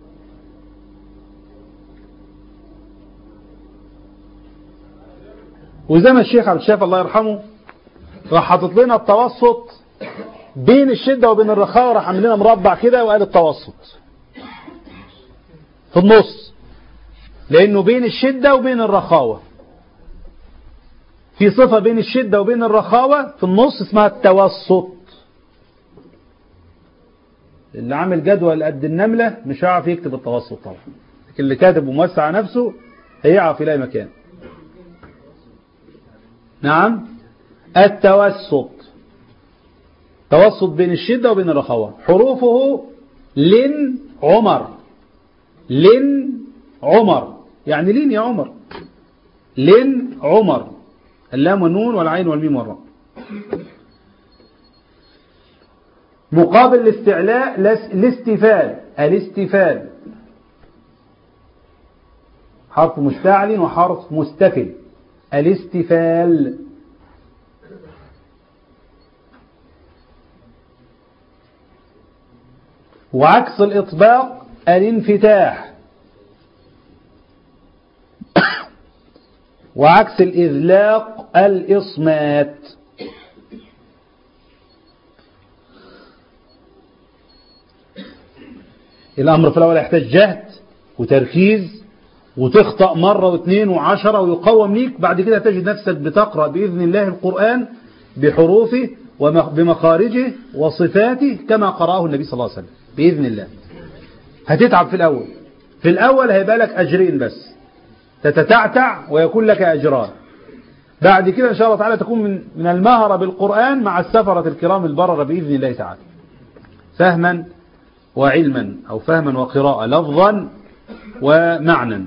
وزي ما الشيخ عبد الشافي الله يرحمه راح حاطط لنا التوسط بين الشدة وبين الرخاوة، راح عامل لنا مربع كده وقال التوسط في النص، لأنه بين الشدة وبين الرخاوة في صفة بين الشدة وبين الرخاوة في النص اسمها التوسط. اللي عامل جدول قد النملة مش هيعرف يكتب التوسط طبعا، لكن اللي كاتب وموسع نفسه هيعرف يلاقي مكان. نعم التوسط، توسط بين الشدة وبين الرخاوة. حروفه لن عمر، لن عمر يعني لين يا عمر، لن عمر، اللام والنون والعين والميم والراء. مقابل الاستعلاء الاستفال، الاستفال حرف مستعل وحرف مستفل، الاستفال. وعكس الإطباق الانفتاح، وعكس الإذلاق الإصمات. الأمر في الأول يحتاج جهد وتركيز وتخطأ مرة واثنين وعشرة ويقوم ليك، بعد كده تجد نفسك بتقرأ بإذن الله القرآن بحروفه وبمخارجه وصفاته كما قرأه النبي صلى الله عليه وسلم بإذن الله. هتتعب في الأول، في الأول هيبقى لك أجرين بس، تتتعتع ويكون لك أجران. بعد كده إن شاء الله تعالى تكون من من المهرة بالقرآن مع السفرة الكرام البررة بإذن الله تعالى، فهما وعلما أو فهما وقراءة، لفظا ومعنى.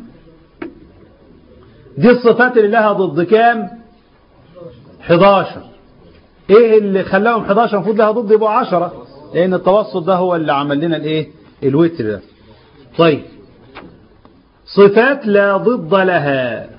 دي الصفات اللي لها ضد كام؟ حداشر. ايه اللي خلاهم حداشر؟ المفروض لها ضد يبقوا عشرة، لأن التوسط ده هو اللي عمل لنا الايه؟ الوتر ده. طيب صفات لا ضد لها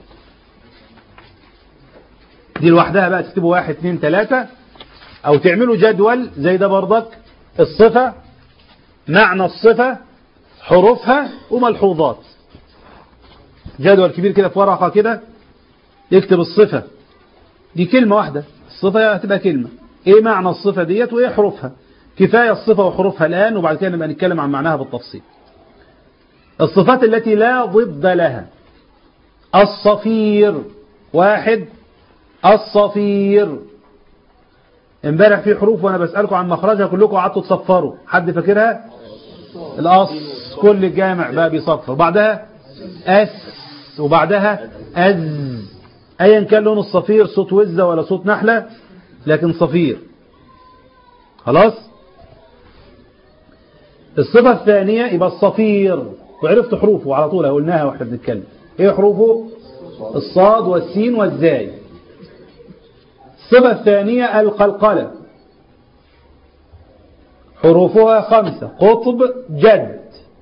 دي لوحدها بقى تكتبوا واحد اثنين ثلاثة او تعملوا جدول زي ده برضك، الصفة، معنى الصفة، حروفها وملحوظات. جدول كبير كده في ورقة كده، يكتب الصفة دي كلمة واحدة، الصفة هتبقى كلمة، ايه معنى الصفة ديت وايه حروفها. كفاية الصفة وحروفها الآن، وبعد كده نبقى نتكلم عن معناها بالتفصيل. الصفات التي لا ضد لها، الصفير، واحد الصفير. امبارح في حروف وانا بسألكم عن مخرجها كلكم قعدتوا تصفروا، حد فاكرها؟ الأص، كل الجامع بقى بيصفر، وبعدها أس، وبعدها أز. أيا كان لون الصفير، صوت وزة ولا صوت نحلة، لكن صفير. خلاص. الصفة الثانية يبقى الصفير، وعرفت حروفه على طول، قلناها واحنا بنتكلم. ايه حروفه؟ الصاد والسين والزاي. الصفة الثانية القلقلة، حروفها خمسة، قطب، جد.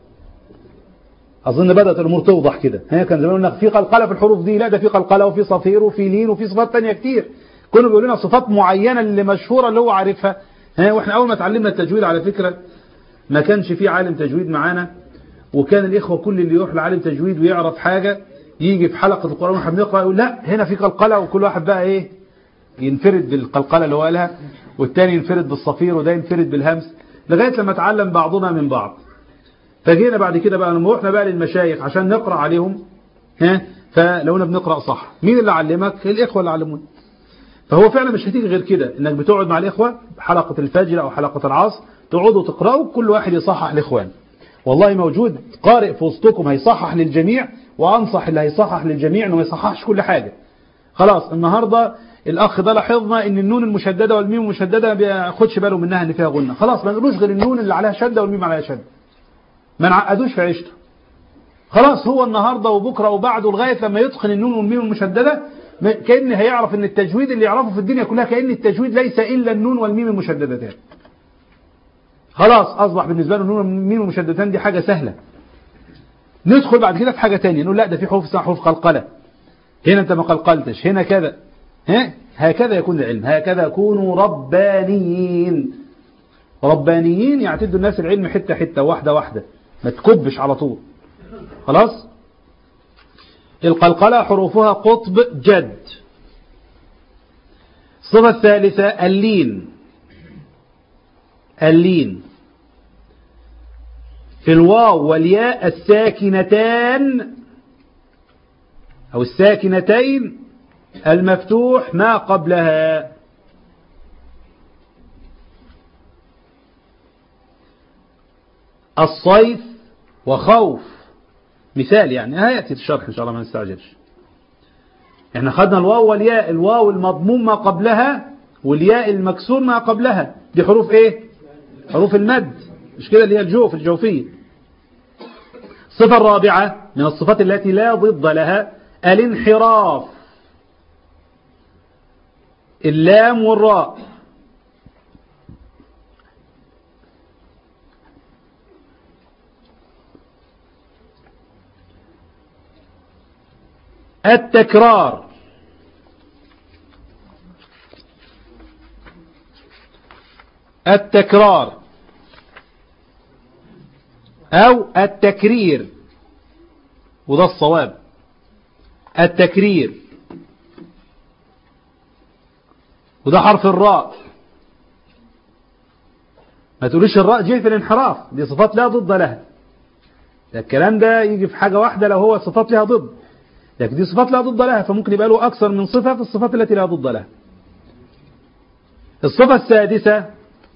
أظن بدأت الأمور توضح كده. هي كان زمان قلنا في قلقلة في الحروف دي، لا ده في قلقلة وفي صفير وفي لين وفي صفات تانية كتير. كانوا بيقولوا لنا صفات معينة اللي مشهورة اللي هو عارفها. ها، واحنا أول ما تعلمنا التجويد على فكرة ما كانش في عالم تجويد معانا، وكان الإخوة كل اللي يروح لعالم تجويد ويعرف حاجة يجي في حلقة القرآن واحنا بنقرأ يقول لا هنا في قلقلة، وكل واحد بقى إيه ينفرد بالقلقلة اللي هو قالها، والتاني ينفرد بالصفير، وده ينفرد بالهمس، لغاية لما تعلم بعضنا من بعض. فجينا بعد كده بقى لما رحنا بقى للمشايخ عشان نقرأ عليهم، ها، فلونا بنقرأ صح. مين اللي علمك؟ الإخوة اللي علمونا. فهو فعلا مش هتيجي غير كده، انك بتقعد مع الإخوة حلقة الفجر أو حلقة العصر، تقعدوا تقرأوا كل واحد يصحح لإخوان. والله موجود قارئ في وسطكم هيصحح للجميع، وأنصح اللي هيصحح للجميع انه ما يصححش كل حاجة. خلاص النهاردة الأخ ده لاحظنا إن النون المشددة والميم المشددة ما بياخدش باله منها إن فيها غنة، خلاص ما نقولوش غير النون اللي عليها شدة والميم عليها شدة، ما نعقدوش في عيشته. خلاص هو النهاردة وبكرة وبعده لغاية لما يتقن النون والميم المشددة كأن هيعرف إن التجويد اللي يعرفه في الدنيا كلها كأن التجويد ليس إلا النون والميم المشددتان. خلاص أصبح بالنسبة له النون والميم المشددتان دي حاجة سهلة. ندخل بعد كده في حاجة تانية نقول لا ده في حروف اسمها حروف قلقلة، هنا أنت ما قلقلتش، هنا كذا، ها هكذا يكون العلم، هكذا يكونوا ربانيين. ربانيين يعتدوا الناس العلم حتة حتة واحدة واحدة، ما تكبش على طول. خلاص. القلقلة حروفها قطب جد. الصفة الثالثة اللين. اللين في الواو والياء الساكنتان أو الساكنتين المفتوح ما قبلها. الصيف وخوف مثال، يعني هيأتي الشرح إن شاء الله ما نستعجلش. احنا خدنا الواو والياء، الواو المضموم ما قبلها والياء المكسور ما قبلها، دي حروف ايه؟ حروف المد، مش كده اللي هي الجوف الجوفية. الصفة الرابعة من الصفات التي لا ضد لها الانحراف. اللام والراء. التكرار. التكرار أو التكرير، وده الصواب. التكرير وده حرف الراء. ما تقوليش الراء جه في الانحراف، دي صفات لا ضد لها. ده الكلام ده يجي في حاجة واحدة لو هو صفات لها ضد، لكن دي صفات لا ضد لها، فممكن يبقى له أكثر من صفة في الصفات التي لا ضد لها. الصفة السادسة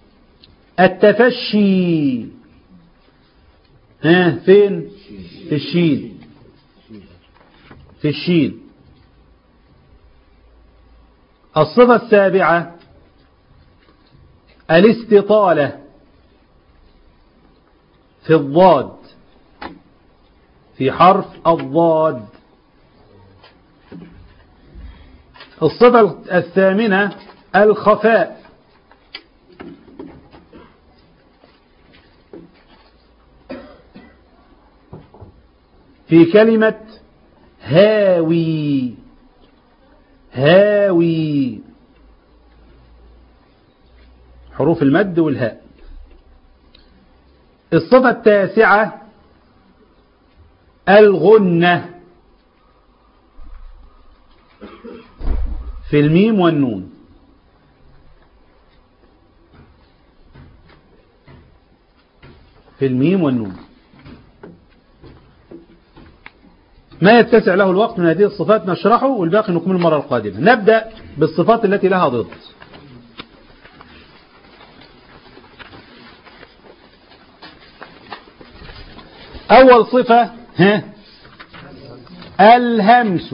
التفشي. ها فين؟ في الشين. في الشين. الصفة السابعة الاستطالة في الضاد، في حرف الضاد. الصفة الثامنة الخفاء في كلمة هاوي. هاوي حروف المد والهاء. الصفة التاسعة الغنة في الميم والنون. في الميم والنون. ما يتسع له الوقت من هذه الصفات نشرحه، والباقي نكمل المرة القادمة. نبدأ بالصفات التي لها ضد. أول صفة ها الهمس.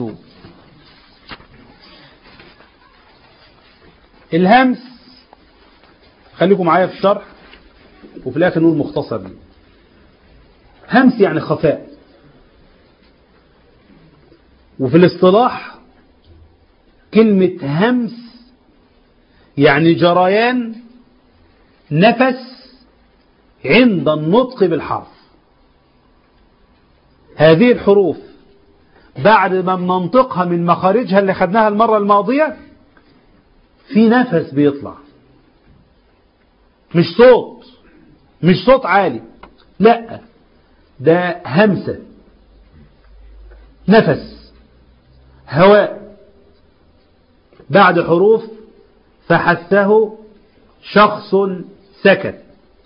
الهمس خليكم معايا في الشرح وفي الآخر نقول مختصر لي. همس يعني خفاء، وفي الاصطلاح كلمة همس يعني جريان نفس عند النطق بالحرف. هذه الحروف بعد ما بننطقها من مخارجها اللي خدناها المرة الماضية في نفس بيطلع، مش صوت، مش صوت عالي، لا ده همسة، نفس، هواء بعد حروف فحثه شخص سكت.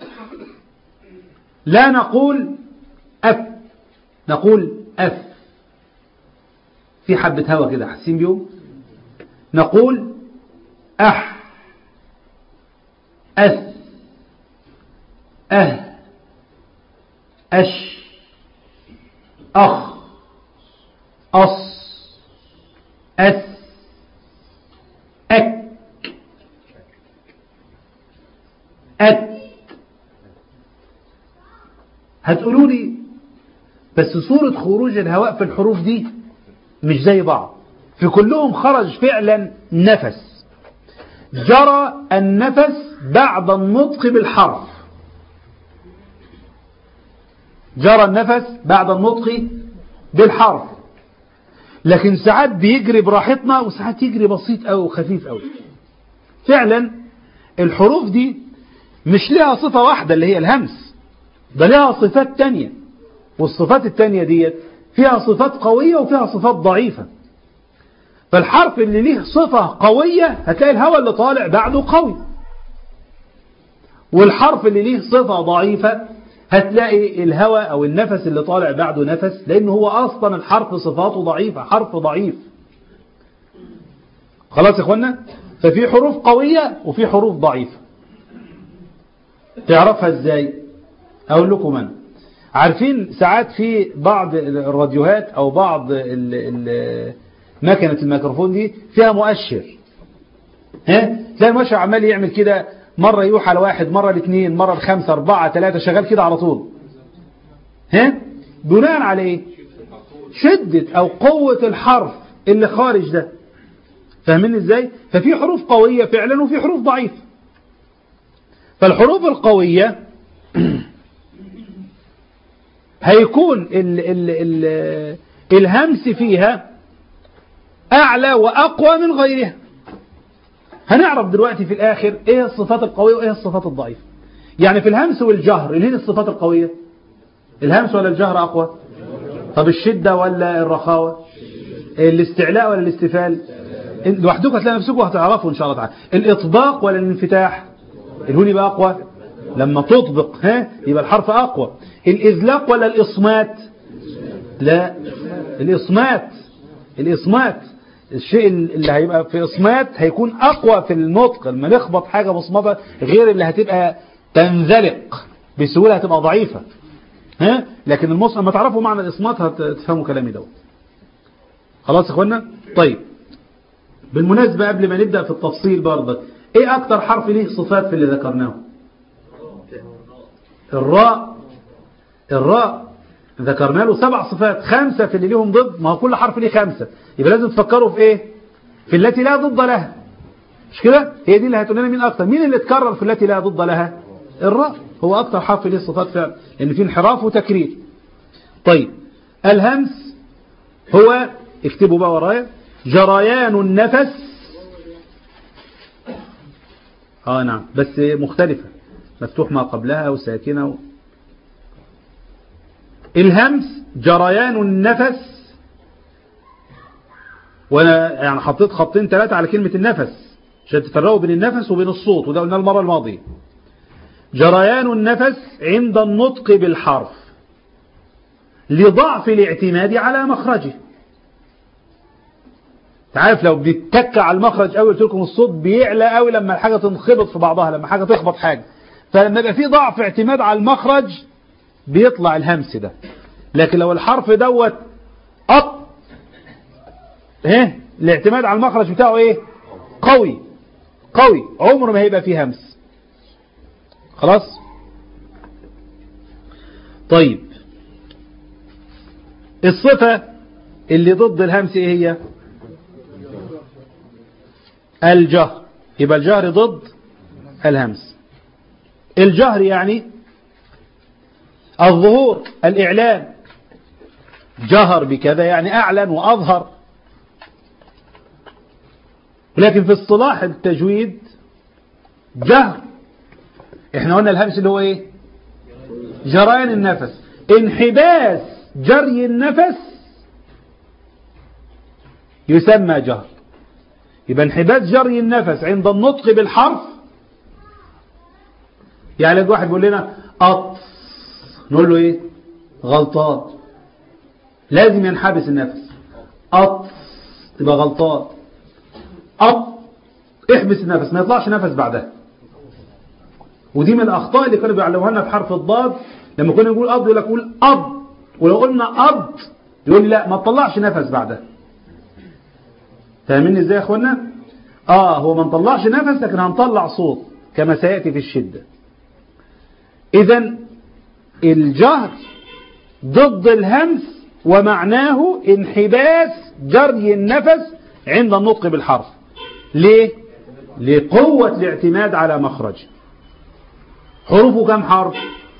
لا نقول أف، نقول أف، في حبة هواء كده حاسين بيهم. نقول أح، أث، أه، أش، أخ، أص، أث، هتقولوا لي بس صورة خروج الهواء في الحروف دي مش زي بعض، في كلهم خرج فعلا نفس، جرى النفس بعد النطق بالحرف، جرى النفس بعد النطق بالحرف، لكن ساعات بيجري براحتنا وساعات يجري بسيط أو خفيف أو فعلا الحروف دي مش لها صفة واحدة اللي هي الهمس، ده لها صفات تانية، والصفات التانية دي فيها صفات قوية وفيها صفات ضعيفة. فالحرف اللي ليه صفة قوية هتلاقي الهواء اللي طالع بعده قوي، والحرف اللي ليه صفة ضعيفة هتلاقي الهواء أو النفس اللي طالع بعده نفس، لأن هو أصلا الحرف صفاته ضعيفة، حرف ضعيف. خلاص يا إخوانا؟ ففي حروف قوية وفي حروف ضعيفة. تعرفها إزاي؟ أقول لكم أنا. عارفين ساعات في بعض الراديوهات أو بعض مكنة الميكروفون دي فيها مؤشر، ها؟ تلاقي المؤشر عمال يعمل كده، مرة يروح على واحد، مرة لاثنين، مرة لخمسة، أربعة، ثلاثة، شغال كده على طول. ها؟ بناء على إيه؟ شدة أو قوة الحرف اللي خارج ده. فاهمين إزاي؟ ففي حروف قوية فعلا وفي حروف ضعيفة. فالحروف القوية هيكون ال ال ال الهمس فيها أعلى وأقوى من غيرها. هنعرف دلوقتي في الآخر إيه الصفات القوية وإيه الصفات الضعيفة. يعني في الهمس والجهر اللي هي الصفات القوية، الهمس ولا الجهر أقوى؟ طب الشدة ولا الرخاوة؟ الاستعلاء ولا الاستفال؟ لوحدكم هتلاقي نفسكم هتعرفوا إن شاء الله تعالى. الإطباق ولا الانفتاح؟ الهون يبقى أقوى لما تطبق، ها يبقى الحرف أقوى. الإزلاق ولا الإصمات؟ لا، الإصمات. الإصمات الشيء اللي هيبقى في إصمات هيكون أقوى في النطق، لما نخبط حاجة مصمتة غير اللي هتبقى تنزلق بسهولة هتبقى ضعيفة. ها؟ لكن المصمت لما تعرفوا معنى الإصمات هتفهموا كلامي دوت. خلاص يا اخوانا؟ طيب بالمناسبة قبل ما نبدأ في التفصيل برضه، ايه اكتر حرف ليه صفات في اللي ذكرناه؟ الراء. الراء ذكرنا له سبع صفات، خمسة في اللي ليهم ضد، ما هو كل حرف ليه خمسة، يبقى لازم تفكروا في ايه؟ في التي لا ضد لها، مش كده؟ هي دي اللي هتقول لنا مين اكتر، مين اللي اتكرر في التي لا ضد لها؟ الراء هو اكتر حرف ليه صفات فعلا، لان فيه انحراف وتكرير. طيب الهمس هو، اكتبوا بقى ورايا، جريان النفس. اه نعم بس مختلفة، مفتوح ما قبلها وساكنة و... الهمس جريان النفس، وانا يعني حطيت خطين ثلاثة على كلمة النفس عشان تفرقوا بين النفس وبين الصوت، وده قلنا المرة الماضية. جريان النفس عند النطق بالحرف لضعف الاعتماد على مخرجه. تعرف لو بيتك على المخرج قوي، قلت لكم الصوت بيعلى قوي لما الحاجة تنخبط في بعضها، لما حاجة تخبط حاجة، فلما يبقى في ضعف اعتماد على المخرج بيطلع الهمس ده. لكن لو الحرف دوت أط ايه الاعتماد على المخرج بتاعه ايه قوي قوي، عمره ما هيبقى فيه همس. خلاص. طيب الصفة اللي ضد الهمس ايه هي؟ الجهر. يبقى الجهر ضد الهمس. الجهر يعني الظهور، الإعلان، جهر بكذا يعني أعلن وأظهر. لكن في اصطلاح التجويد جهر، احنا قلنا الهمس اللي هو ايه؟ جريان النفس. انحباس جري النفس يسمى جهر. يبقى انحباس جري النفس عند النطق بالحرف، يعني الواحد بيقول لنا أط، نقول له ايه؟ غلطان، لازم ينحبس النفس. أط تبقى غلطان. أط احبس النفس، ما يطلعش نفس بعدها. ودي من الأخطاء اللي كانوا بيعلموها لنا في حرف الضاد، لما كنا نقول أض يقول لك قول أض، ولو قلنا أض يقول لي لا ما تطلعش نفس بعدها. فاهمين ازاي يا اخوانا؟ اه هو ما نطلعش نفس لكن هنطلع صوت كما سيأتي في الشدة. اذا الجهر ضد الهمس ومعناه انحباس جري النفس عند النطق بالحرف. ليه؟ لقوة الاعتماد على مخرج. حروفه كم حرف؟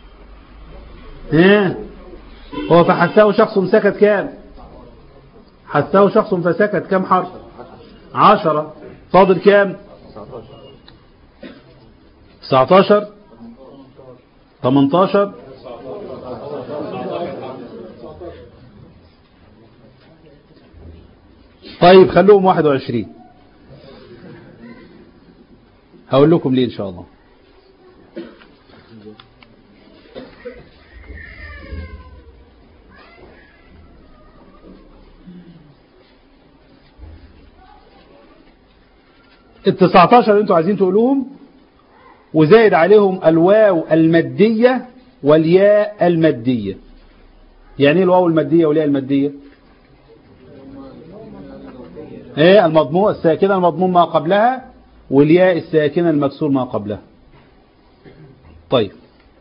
ها هو فحسه شخص سكت كام؟ حسه شخص فسكت كم حرف؟ عشرة. فاضل كام؟ تسعتاشر تمنتاشر طيب خلوهم واحد وعشرين. هقول لكم ليه إن شاء الله. التسعتاشر اللي انتوا عايزين تقولوهم وزايد عليهم الواو المادية والياء المادية. يعني ايه الواو المادية والياء المادية؟ ايه المضموم الساكنة المضموم ما قبلها والياء الساكنة المكسور ما قبلها. طيب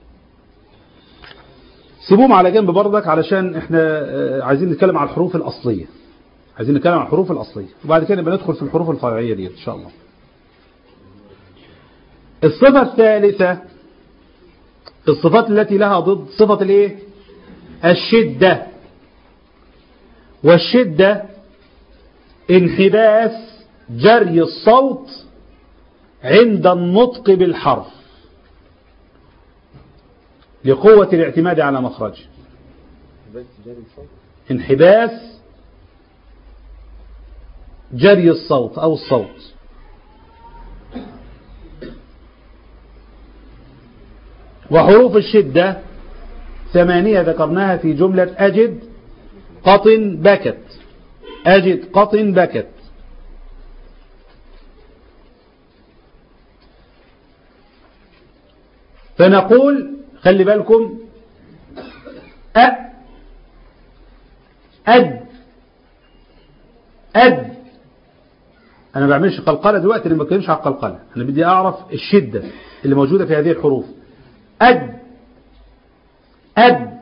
سيبوهم على جنب برضك علشان احنا عايزين نتكلم على الحروف الأصلية. عايزين نتكلم على الحروف الأصلية وبعد كده نبقى ندخل في الحروف الفرعية دي إن شاء الله. الصفة الثالثة الصفات التي لها ضد صفة الايه؟ الشدة. والشدة انحباس جري الصوت عند النطق بالحرف لقوة الاعتماد على مخرجه. انحباس جري الصوت أو الصوت. وحروف الشدة ثمانية ذكرناها في جملة أجد قطن بكت. أجد قطن بكت. فنقول خلي بالكم أ أد أد. أنا ما بعملش قلقلة دلوقتي، أنا ما بتكلمش على القلقلة، أنا بدي أعرف الشدة اللي موجودة في هذه الحروف. أد أد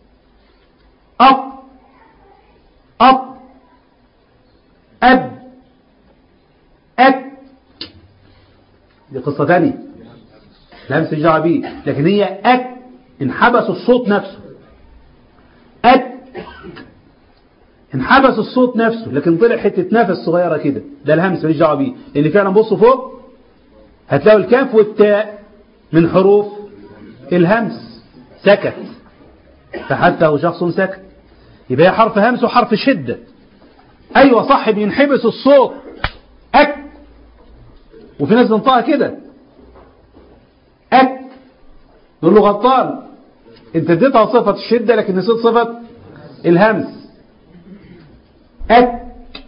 أط أط أب أك. دي قصة تانية لا همس الجعة بيه، لكن هي أك انحبس الصوت نفسه. أك انحبس الصوت نفسه لكن طلع حتة نفس صغيرة كده، ده الهمس ماليش دعوه بيه، لأن فعلا بصوا فوق هتلاقوا الكاف والتاء من حروف الهمس. سكت فحثه شخص سكت، يبقى هي حرف همس وحرف شدة. أيوة صح بينحبس الصوت أك، وفي ناس بنطقها كده أك، نقول له غلطان انت اديتها صفة الشدة لكن نسيت صفة الهمس. أك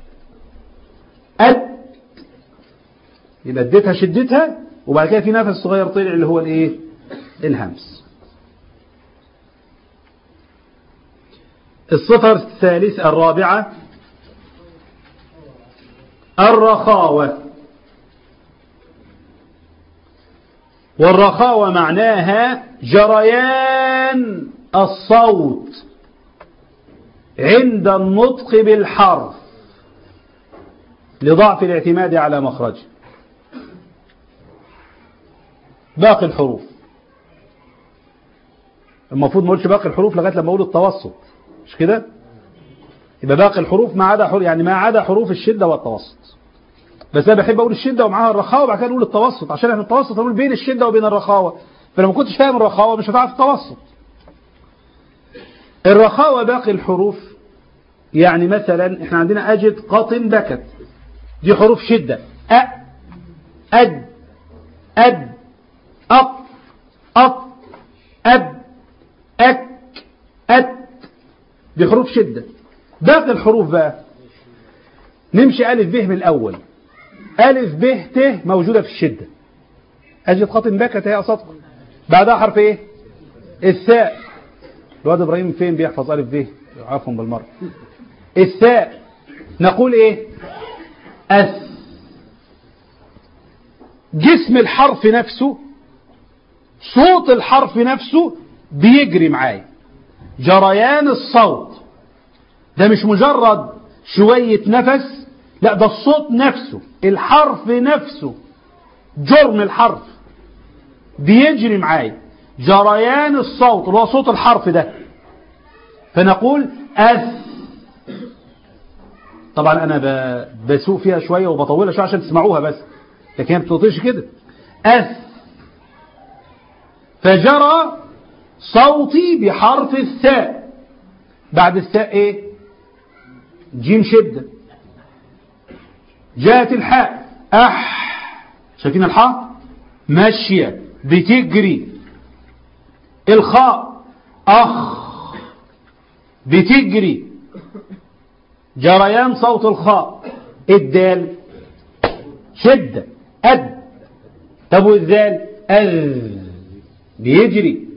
أك يبقى اديتها شدتها وبعد كده في نفس صغير طلع اللي هو الايه؟ الهمس. الصفة الثالثة الرابعة الرخاوة. والرخاوة معناها جريان الصوت عند النطق بالحرف لضعف الاعتماد على مخرجه. باقي الحروف المفروض ما اقولش باقي الحروف لغايه لما اقول التوسط، مش كده؟ يبقى باقي الحروف ما عدا حروف، يعني ما عدا حروف الشده والتوسط. بس انا بحب اقول الشده ومعاها الرخاوه وبعد كده نقول التوسط، عشان احنا التوسط نقول بين الشده وبين الرخاوه، فلو ما كنتش فاهم الرخاوه مش هتعرف التوسط. الرخاوه باقي الحروف، يعني مثلا احنا عندنا اجد قطن بكت، دي حروف شده. أ أد أد أط أط أب أك أت، دي حروف شدة. باقي الحروف بقى نمشي ألف به من الأول. ألف به ت موجودة في الشدة، أجد قطن بكت هي أصدق. بعدها حرف إيه؟ الثاء. الواد إبراهيم فين بيحفظ ألف به؟ عفوا بالمرة. الثاء نقول إيه؟ أس. جسم الحرف نفسه، صوت الحرف نفسه بيجري معايا. جريان الصوت ده مش مجرد شوية نفس، لا ده الصوت نفسه، الحرف نفسه، جرم الحرف بيجري معايا. جريان الصوت اللي هو صوت الحرف ده. فنقول أث. طبعا أنا بسوق فيها شوية وبطولها شوية عشان تسمعوها بس، لكن هي بتطيش كده. أث. فجرى صوتي بحرف الثاء. بعد الثاء ايه؟ جيم شدة. جاءت الحاء أح. شايفين الحاء ماشية بتجري. الخاء أخ بتجري. جريان صوت الخاء. الدال شدة أد. طب والذال أذ بيجري.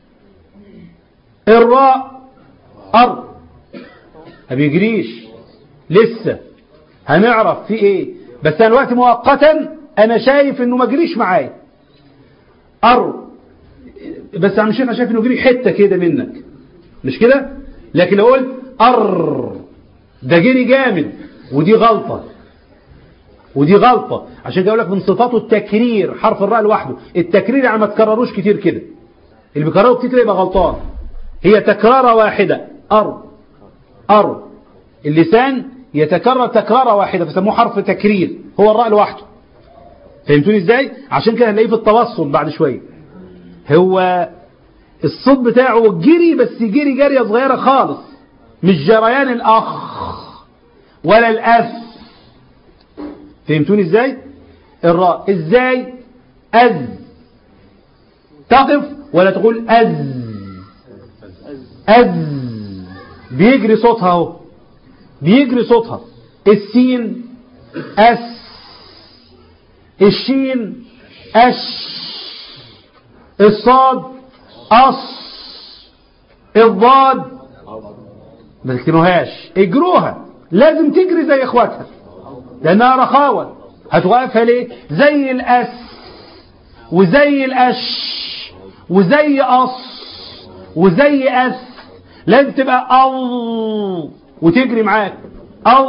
الراء أر ما بيجريش لسه، هنعرف في ايه، بس انا الوقت مؤقتا انا شايف انه ما جريش معايا. أر بس عم شيخ انا شايف انه جري حتة كده منك، مش كده؟ لكن لو قلت أر ده جري جامد، ودي غلطة ودي غلطة. عشان كده اقول لك من صفاته التكرير، حرف الراء لوحده التكرير يعني ما تكرروش كتير كده، اللي بيكرروا كتير يبقى غلطان. هي تكرارة واحدة. أر أر اللسان يتكرر تكرارة واحدة فسموه حرف تكرير، هو الراء لوحده. فهمتوني ازاي؟ عشان كده هنلاقيه في التوسط بعد شوية. هو الصوت بتاعه جري، بس جري جرية صغيرة خالص، مش جريان الأخ ولا الأف. فهمتوني ازاي؟ الراء ازاي؟ أز تقف ولا تقول أز؟ أز بيجري صوتها اهو، بيجري صوتها. السين أس. الشين أش. الصاد أص. الضاد ما تكتبوهاش، اجروها، لازم تجري زي اخواتها لانها رخاوة. هتوقفها ليه؟ زي الأس وزي الأش وزي أص وزي أس، لازم تبقى أو وتجري معاك. أو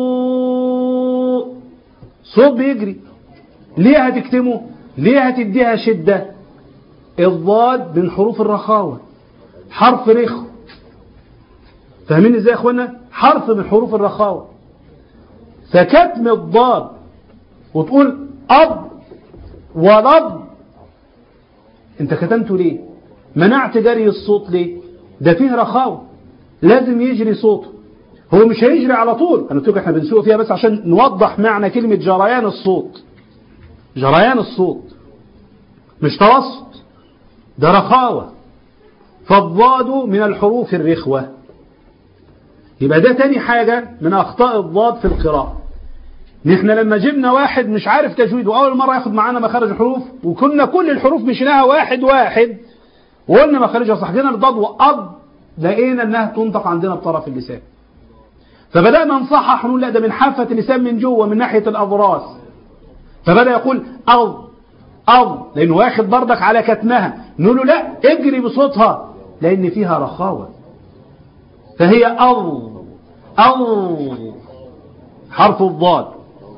صوت بيجري. ليه هتكتمه؟ ليه هتديها شدة؟ الضاد من حروف الرخاوة، حرف رخو. فاهمين ازاي يا اخوانا؟ حرف من حروف الرخاوة. فكتم الضاد وتقول أض ولض، انت كتمته ليه؟ منعت جري الصوت ليه؟ ده فيه رخاوة، لازم يجري صوته. هو مش هيجري على طول، انا قلت لكم احنا بنسوق فيها بس عشان نوضح معنى كلمة جريان الصوت. جريان الصوت مش توسط، ده رخاوة. فالضاد من الحروف الرخوة. يبقى ده تاني حاجة من أخطاء الضاد في القراءة. نحن لما جبنا واحد مش عارف تجويد وأول مرة ياخد معانا مخارج الحروف، وكنا كل الحروف مشيناها واحد واحد وقلنا مخارجها صح، جينا الضاد وأض لقينا أنها تنطق عندنا بطرف اللسان. فبدأنا نصحح ونقول لا ده من حافة اللسان من جوه من ناحية الأضراس. فبدأ يقول أض أض لأنه واخد بردك على كتمها، نقول له لا اجري بصوتها لأن فيها رخاوة. فهي أض أض حرف الضاد.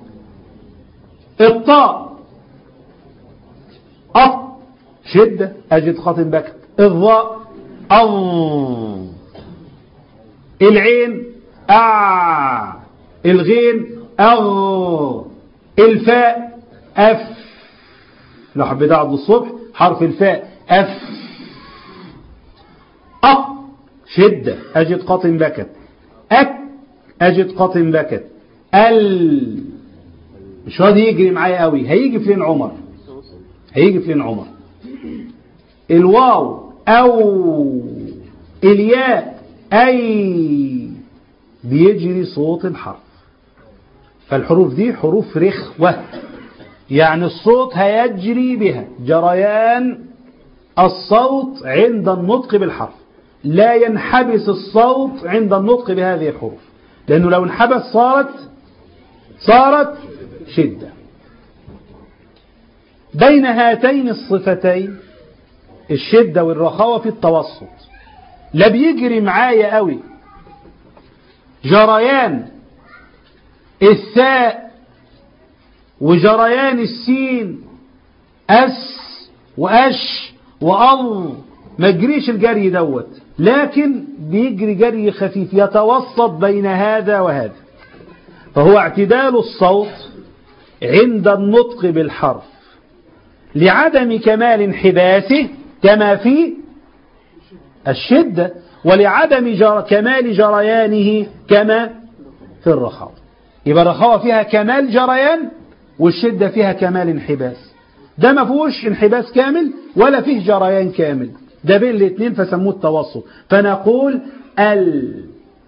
الطاء أط شدة أجد خاطم بكت. الضاء أض. العين أع. الغين أغ. الفاء أف. لو حبيت أعد الصبح حرف الفاء أف. أق شدة أجد قاطن بكت. أك أجد قاطن بكت. ال مش راضي يجري معايا قوي، هيجي فين عمر؟ هيجي فين عمر؟ الواو أو. الياء أي بيجري صوت الحرف. فالحروف دي حروف رخوة، يعني الصوت هيجري بها جريان الصوت عند النطق بالحرف، لا ينحبس الصوت عند النطق بهذه الحروف، لأنه لو انحبس صارت صارت شدة. بين هاتين الصفتين الشدة والرخاوة في التوسط، لا بيجري معايا قوي جريان الثاء وجريان السين أس وأش وأل، ما يجريش الجري دوت، لكن بيجري جري خفيف يتوسط بين هذا وهذا. فهو اعتدال الصوت عند النطق بالحرف لعدم كمال انحباسه كما في الشدة، ولعدم جر... كمال جريانه كما في الرخاوة. يبقى الرخاوة فيها كمال جريان والشدة فيها كمال انحباس. ده ما فيهوش انحباس كامل ولا فيه جريان كامل، ده بين الاثنين فسموه التوسط. فنقول ال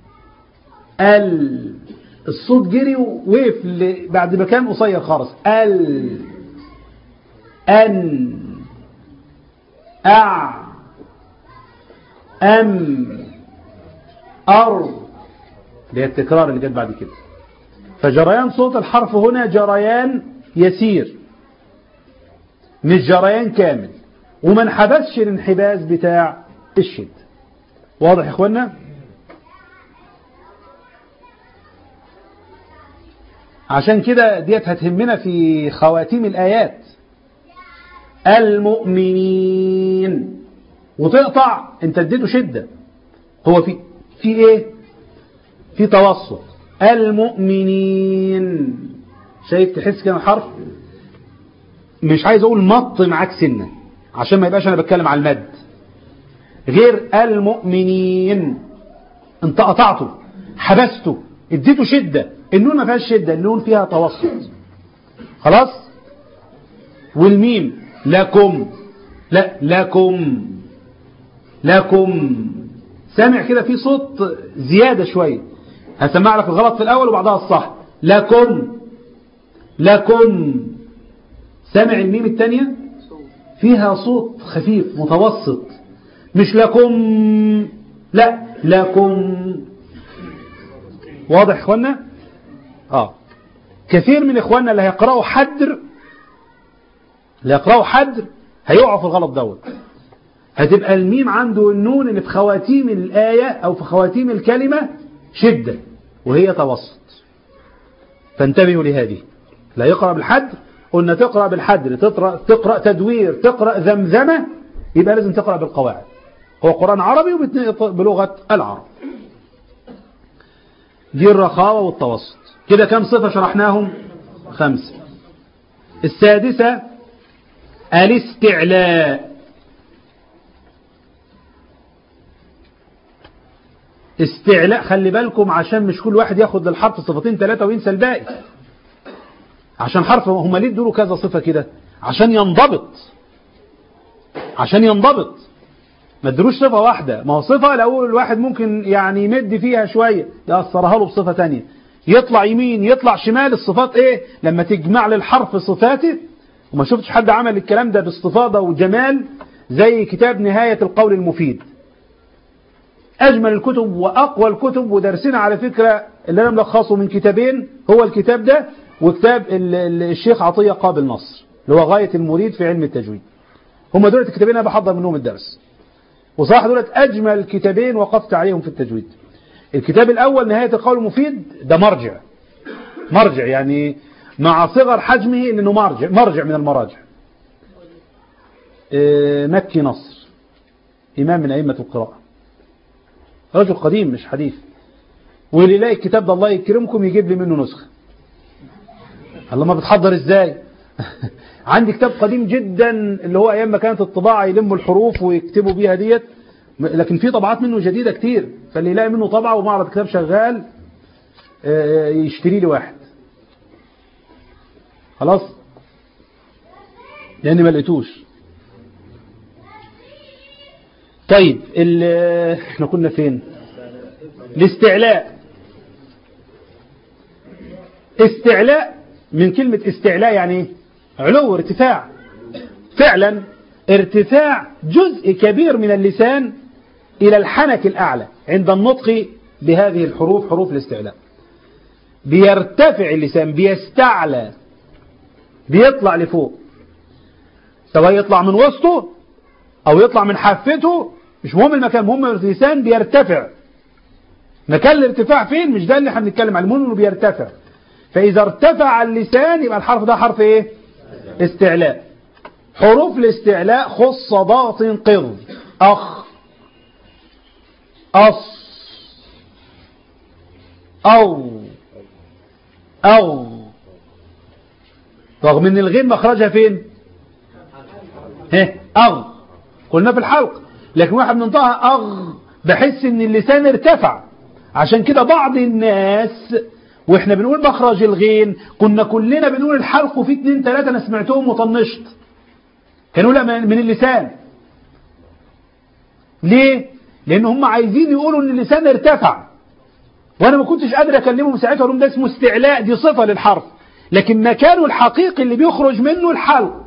ال الصوت جري ووقف بعد ما كان قصير خالص. ال ان اع ام ار، ده التكرار اللي جت بعد كده. فجريان صوت الحرف هنا جريان يسير مش جريان كامل، وما انحبسش الانحباس بتاع الشد. واضح يا اخوانا؟ عشان كده ديت هتهمنا في خواتيم الآيات. المؤمنين وتقطع، انت اديته شدة، هو في في ايه؟ في توسط. المؤمنين، شايف تحس كده الحرف مش عايز اقول مط معاك سنة عشان ما يبقاش انا بتكلم على المد، غير المؤمنين انت قطعته حبسته اديته شدة. النون ما فيهاش شدة، النون فيها توسط خلاص. والميم لكم، لا لكم لكم، سامع كده في صوت زيادة شوية، هسمع لك الغلط في الأول وبعدها الصح. لكم لكم، سامع الميم الثانية فيها صوت خفيف متوسط، مش لكم، لا لكم. واضح يا اخوانا؟ اه كثير من اخواننا اللي هيقرأوا حدر اللي هيقرأوا حدر هيقعوا في الغلط دوت. هتبقى الميم عنده النون اللي في خواتيم الآية أو في خواتيم الكلمة شدة وهي توسط، فانتبهوا لهذه. لا يقرأ بالحدر، قلنا تقرأ بالحدر، تقرأ, تقرأ تدوير، تقرأ ذمذمة، يبقى لازم تقرأ بالقواعد. هو قرآن عربي بلغة العرب. دي الرخاوة والتوسط. كده كم صفة شرحناهم؟ خمسة. السادسة الاستعلاء. استعلاء، خلي بالكم عشان مش كل واحد ياخد للحرف صفتين ثلاثة وينسى الباقي. عشان حرف هم ليه ادوا كذا صفة كده؟ عشان ينضبط، عشان ينضبط، ما ادروش صفة واحدة. ما هو صفة لو الواحد ممكن يعني يمد فيها شوية يأثرها له بصفة تانية، يطلع يمين يطلع شمال. الصفات ايه؟ لما تجمع للحرف صفاته. وما شفتش حد عمل الكلام ده باستفاضة وجمال زي كتاب نهاية القول المفيد. أجمل الكتب وأقوى الكتب، ودرسنا على فكرة اللي أنا ملخصه من كتابين، هو الكتاب ده وكتاب الشيخ عطية قابل نصر اللي هو غاية المريد في علم التجويد. هم دولة الكتابين أنا بحضر منهم الدرس، وصراحة دولة أجمل كتابين وقفت عليهم في التجويد. الكتاب الأول نهاية القول المفيد ده مرجع مرجع يعني مع صغر حجمه لأنه مرجع مرجع من المراجع. مكي نصر إمام من أئمة القراءة، رجل قديم مش حديث. واللي يلاقي الكتاب ده الله يكرمكم يجيب لي منه نسخة. الله ما بتحضر ازاي؟ عندي كتاب قديم جدا اللي هو ايام ما كانت الطباعة يلموا الحروف ويكتبوا بيها ديت، لكن في طبعات منه جديدة كتير، فاللي يلاقي منه طبعة ومعرض كتاب شغال يشتري لي واحد خلاص، لاني ما لقيتوش. طيب احنا كنا فين؟ الاستعلاء. استعلاء من كلمة استعلاء يعني علو، ارتفاع. فعلا ارتفاع جزء كبير من اللسان إلى الحنك الأعلى عند النطق بهذه الحروف، حروف الاستعلاء. بيرتفع اللسان، بيستعلى، بيطلع لفوق، سواء يطلع من وسطه أو يطلع من حافته، مش مهم المكان، مهم اللسان بيرتفع. مكان الارتفاع فين؟ مش ده اللي احنا بنتكلم عليه، المهم انه بيرتفع. فإذا ارتفع اللسان يبقى الحرف ده حرف ايه؟ استعلاء. حروف الاستعلاء خص ضغط قض، أخ، أص، أو، أو، رغم ان الغين مخرجها فين؟ ها، أغ، قلنا في الحلق، لكن واحد بننطقها أغ بحس ان اللسان ارتفع. عشان كده بعض الناس واحنا بنقول مخرج الغين كنا كلنا بنقول الحلق وفي اتنين تلاتة انا سمعتهم وطنشت، كانوا لا من اللسان. ليه؟ لان هم عايزين يقولوا ان اللسان ارتفع، وانا ما كنتش قادر اكلمهم ساعتها، اقول لهم ده اسمه استعلاء، دي صفة للحرف، لكن مكانه الحقيقي اللي بيخرج منه الحلق.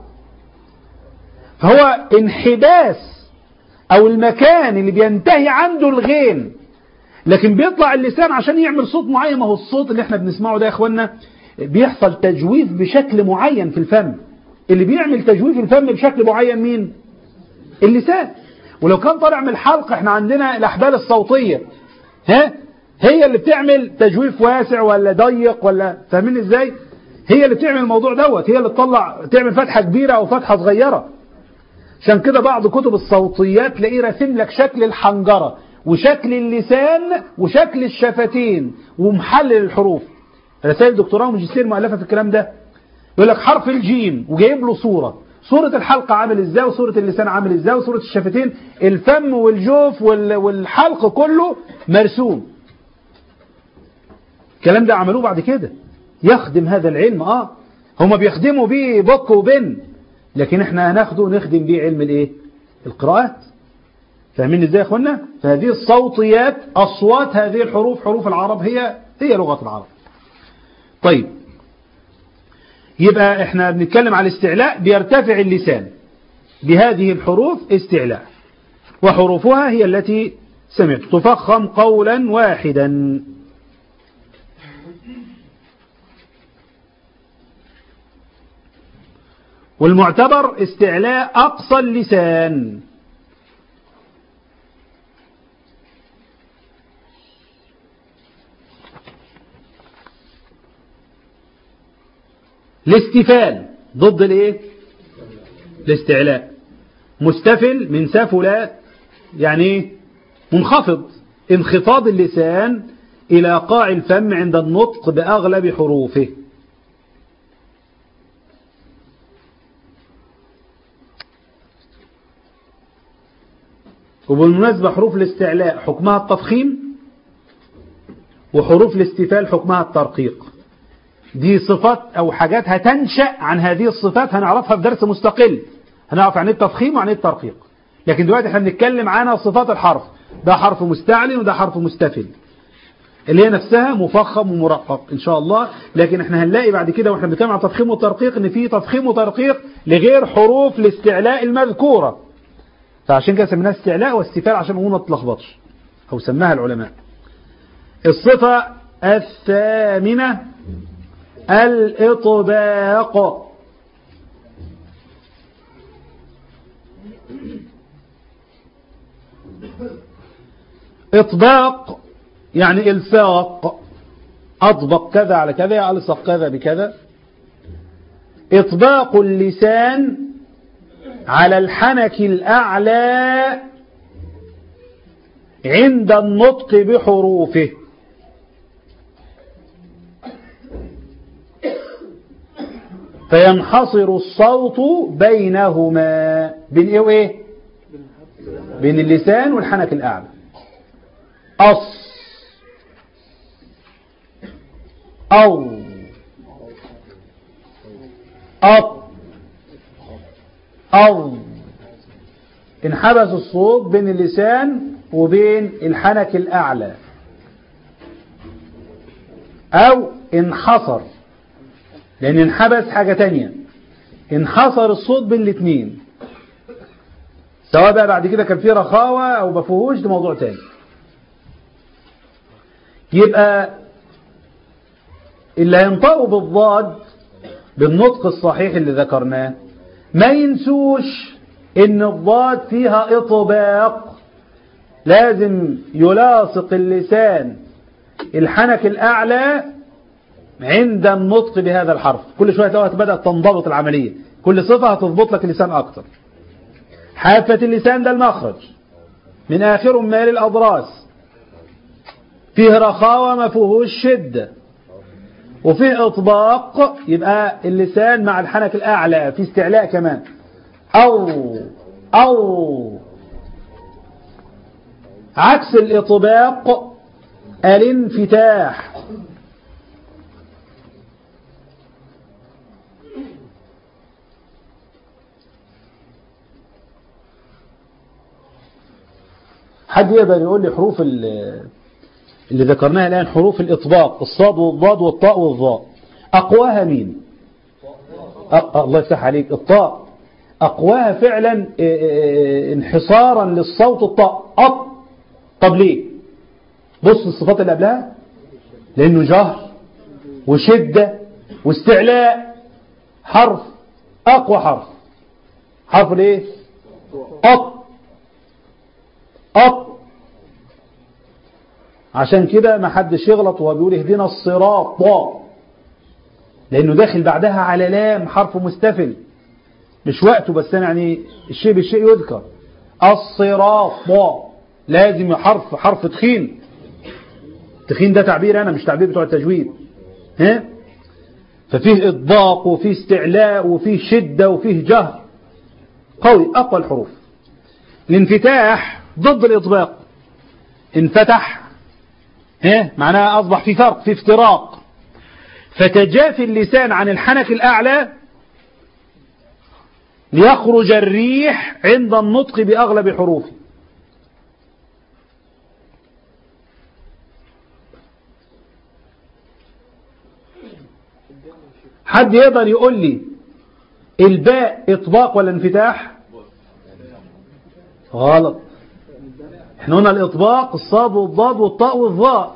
فهو انحباس او المكان اللي بينتهي عنده الغين، لكن بيطلع اللسان عشان يعمل صوت معين. ما هو الصوت اللي احنا بنسمعه ده يا اخوانا بيحصل تجويف بشكل معين في الفم. اللي بيعمل تجويف الفم بشكل معين مين؟ اللسان. ولو كان طالع من الحلق، احنا عندنا الاحبال الصوتية ها هي اللي بتعمل تجويف واسع ولا ضيق، ولا فاهمين ازاي؟ هي اللي بتعمل الموضوع دوت، هي اللي تطلع تعمل فتحة كبيرة او فتحة صغيرة. عشان كده بعض كتب الصوتيات تلاقيه راسم لك شكل الحنجرة وشكل اللسان وشكل الشفتين ومحلل الحروف. رسائل دكتوراه وماجستير مؤلفة في الكلام ده. يقول لك حرف الجيم وجايب له صورة، صورة الحلقة عامل ازاي، وصورة اللسان عامل ازاي، وصورة الشفتين، الفم والجوف والحلق كله مرسوم. الكلام ده عملوه بعد كده يخدم هذا العلم. اه هما بيخدموا بيه بك وبن، لكن احنا هناخده نخدم بيه علم الايه؟ القراءات. فاهمين ازاي يا اخوانا؟ فهذه الصوتيات، اصوات هذه الحروف، حروف العرب هي هي لغة العرب. طيب يبقى احنا بنتكلم على الاستعلاء، بيرتفع اللسان بهذه الحروف استعلاء، وحروفها هي التي سمعت. تفخم قولا واحدا. والمعتبر استعلاء أقصى اللسان. الاستفال ضد الايه؟ الاستعلاء. مستفل من سفل، يعني منخفض، انخفاض اللسان إلى قاع الفم عند النطق بأغلب حروفه. وبالمناسبة حروف الاستعلاء حكمها التفخيم، وحروف الاستفال حكمها الترقيق. دي صفات أو حاجات هتنشأ عن هذه الصفات، هنعرفها في درس مستقل، هنعرف عن التفخيم وعن الترقيق. لكن دلوقتي احنا بنتكلم عن صفات الحرف، ده حرف مستعلي وده حرف مستفل، اللي هي نفسها مفخم ومرقق إن شاء الله. لكن احنا هنلاقي بعد كده واحنا بنتكلم عن تفخيم وترقيق ان في تفخيم وترقيق لغير حروف الاستعلاء المذكورة. فعشان كده سميناها استعلاء واستفال عشان ما نتلخبطش، أو سماها العلماء. الصفة الثامنة الإطباق. إطباق يعني إلصاق، أطبق كذا على كذا، ألصق كذا بكذا. إطباق اللسان على الحنك الأعلى عند النطق بحروفه. فينحصر الصوت بينهما، بين ايه وايه؟ بين اللسان والحنك الأعلى. أص، أو، أط، أو. انحبس الصوت بين اللسان وبين الحنك الأعلى، أو انحصر، لأن انحبس حاجة تانية، انحصر الصوت بين الاثنين، سواء بقى بعد كده كان فيه رخاوة أو بفهوش، ده موضوع تاني. يبقى اللي هينطقوا بالضاد بالنطق الصحيح اللي ذكرناه ما ينسوش إن الضاد فيها إطباق، لازم يلاصق اللسان الحنك الأعلى عند النطق بهذا الحرف. كل شوية تلاقيها بدأت تنضبط العملية، كل صفة هتضبط لك اللسان أكتر. حافة اللسان ده المخرج، من آخره مال الأضراس، فيه رخاوة ما فيهوش شدة، وفيه إطباق، يبقى اللسان مع الحنك الأعلى في استعلاء كمان. أو أو عكس الإطباق الانفتاح. حد يقدر يقول لي حروف اللي ذكرناها الآن، حروف الإطباق، الصاد والضاد والطاء والظاء، أقواها مين؟ أه الله يفتح عليك. الطاء أقواها فعلا انحصارا للصوت الطاء. أط. طب ليه؟ بص الصفات اللي قبلها، لأنه جهر وشدة واستعلاء. حرف أقوى حرف، حرف الايه؟ أط. أط. عشان كده ما حدش يغلط وهو بيقول اهدنا الصراط، لأنه داخل بعدها على لام، حرف مستفل، مش وقته، بس أنا يعني الشيء بالشيء يذكر. الصراط لازم حرف حرف تخين. تخين ده تعبير أنا، مش تعبير بتوع التجويد. ها؟ ففيه إطباق وفيه استعلاء وفيه شدة وفيه جهر قوي، أقوى الحروف. الانفتاح ضد الإطباق. انفتح، ها؟ معناها أصبح في فرق، في افتراق. فتجافي اللسان عن الحنك الأعلى ليخرج الريح عند النطق بأغلب حروفه. حد يقدر يقول لي الباء إطباق ولا انفتاح؟ غلط. احنا قلنا الإطباق الصاد والضاد والطاء والظاء.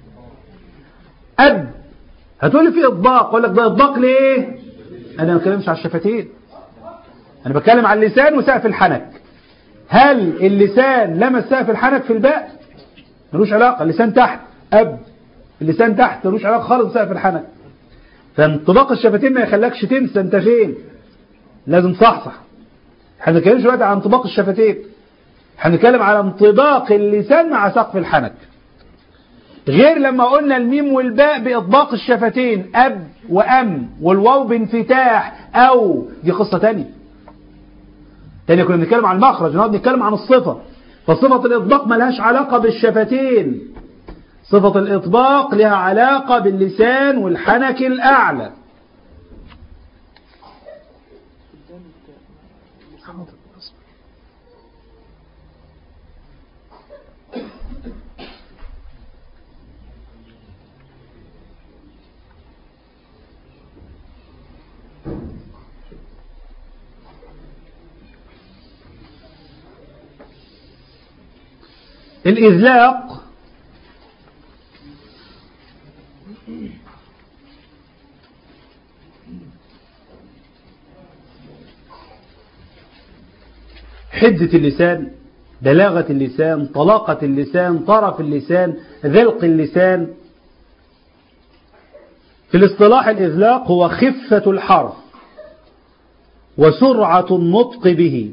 أب هتقول لي في إطباق، أقول لك ده إطباق ليه؟ أنا ما بتكلمش على الشفتين، أنا بتكلم على اللسان وسقف الحنك. هل اللسان لمس سقف الحنك في الباء؟ ملوش علاقة. اللسان تحت، أب اللسان تحت، ملوش علاقة خالص بسقف الحنك. فانطباق الشفتين ما يخلكش تنسى انت فين، لازم تصحصح. احنا ما بنتكلمش دلوقتي عن انطباق الشفتين، احنا بنتكلم على انطباق اللسان مع سقف الحنك. غير لما قلنا الميم والباء بإطباق الشفتين، أب وأم، والواو بانفتاح أو، دي قصة تانية تانية كنا بنتكلم عن المخرج، نقعد نتكلم عن الصفة. فصفة الإطباق ملهاش علاقة بالشفتين، صفة الإطباق لها علاقة باللسان والحنك الأعلى. الإذلاق حدة اللسان، بلاغة اللسان، طلاقة اللسان، طرف اللسان، ذلق اللسان. في الاصطلاح الإذلاق هو خفة الحرف وسرعة النطق به.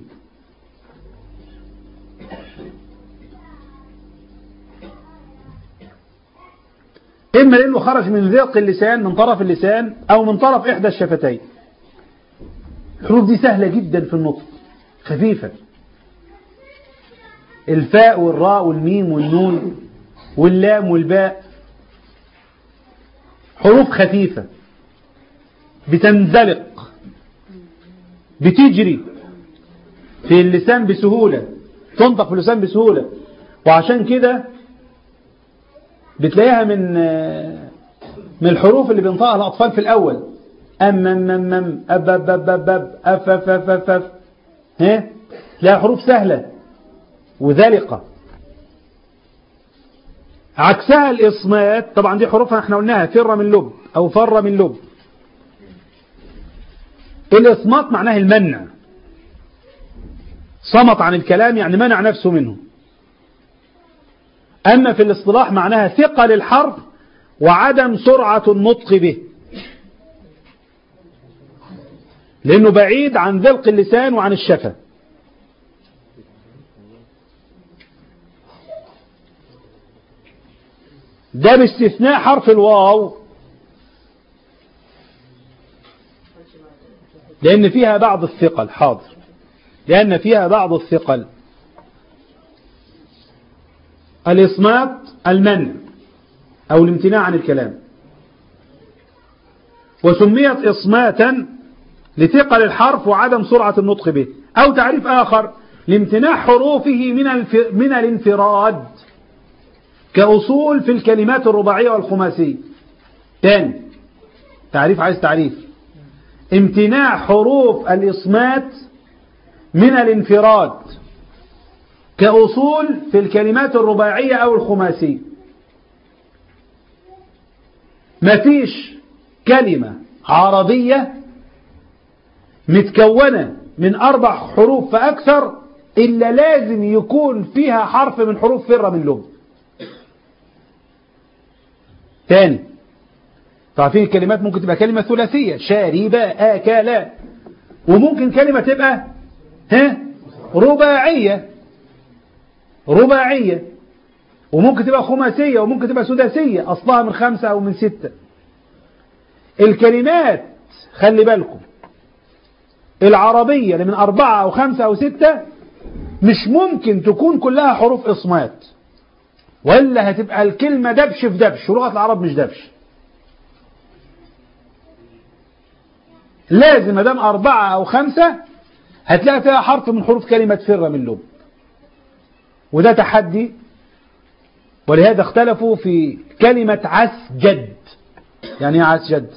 إما لأنه خرج من ذلق اللسان، من طرف اللسان، أو من طرف إحدى الشفتين. الحروف دي سهلة جدا في النطق، خفيفة. الفاء والراء والميم والنون واللام والباء، حروف خفيفة بتنزلق، بتجري في اللسان بسهولة، تنطق في اللسان بسهولة. وعشان كده بتلاقيها من من الحروف اللي بينطقها الأطفال في الأول، أم أم أم أم أب أب أب أب أب أف أف أف أف أف. ها تلاقيها حروف سهلة وذلقة. عكسها الإصمات، طبعا دي حروفها احنا قلناها فر من لب أو فر من لب. الإصمات معناه المنع، صمت عن الكلام يعني منع نفسه منه. أما في الاصطلاح معناها ثقل الحرف وعدم سرعة النطق به، لأنه بعيد عن ذلق اللسان وعن الشفة. ده باستثناء حرف الواو، لأن فيها بعض الثقل. حاضر، لأن فيها بعض الثقل. الإصمات المنع أو الامتناع عن الكلام، وسميت إصماتا لثقل الحرف وعدم سرعة النطق به. أو تعريف آخر لامتناع حروفه من من الانفراد كأصول في الكلمات الرباعية والخماسية. تاني تعريف، عايز تعريف. امتناع حروف الإصمات من الانفراد كأصول في الكلمات الرباعية أو الخماسية. مفيش كلمة عربية متكونة من أربع حروف فأكثر إلا لازم يكون فيها حرف من حروف فرة من لب. تاني، تعرفين الكلمات ممكن تبقى كلمة ثلاثية، شارب، آكل، وممكن كلمة تبقى ها رباعية رباعية وممكن تبقى خماسية وممكن تبقى سداسية أصلها من خمسة أو من ستة. الكلمات خلي بالكم العربية اللي من أربعة أو خمسة أو ستة مش ممكن تكون كلها حروف إصمات، وإلا هتبقى الكلمة دبش في دبش، ولغة العرب مش دبش. لازم ما دام أربعة أو خمسة هتلاقي فيها حرف من حروف كلمة فر من لب، وده تحدي. ولهذا اختلفوا في كلمة عسجد. يعني ايه عسجد؟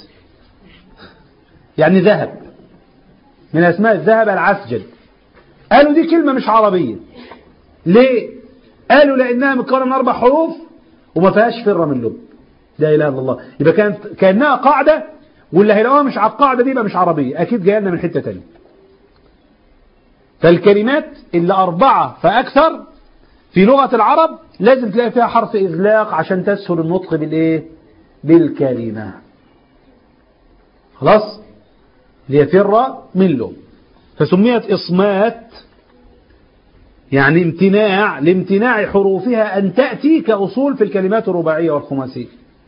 يعني ذهب، من أسماء الذهب العسجد. قالوا دي كلمة مش عربية. ليه؟ قالوا لأنها مكونة من أربع حروف وما فيهاش فر من لب. لا إله إلا الله. يبقى كانت كأنها قاعدة، واللي هيلاقوها مش على القاعدة دي يبقى مش عربية، أكيد جاية لنا من حتة تانية. فالكلمات اللي أربعة فأكثر في لغة العرب لازم تلاقي فيها حرف إذلاق عشان تسهل النطق بالإيه؟ بالكلمة. خلاص؟ ليفر من لب. فسميت إصمات يعني امتناع لامتناع حروفها أن تأتي كأصول في الكلمات الرباعية والخماسية.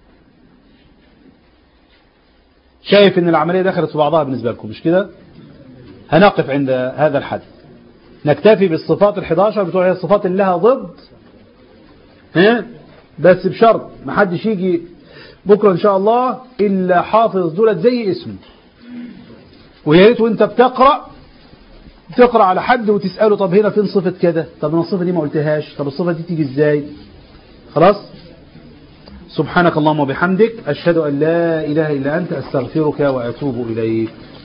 شايف ان العملية دخلت في بعضها بالنسبة لكم مش كده؟ هنقف عند هذا الحد، نكتفي بالصفات الحداشر بتوع هي الصفات اللي لها ضد، ها؟ بس بشرط ما حدش يجي بكرة ان شاء الله الا حافظ دولت زي اسمه. ويا ريت وانت بتقرأ تقرأ على حد وتسأله طب هنا فين صفة كده، طب انا الصفة دي ما قلتهاش، طب الصفة دي تيجي ازاي؟ خلاص؟ سبحانك اللهم وبحمدك أشهد أن لا إله إلا أنت أستغفرك وأتوب إليك.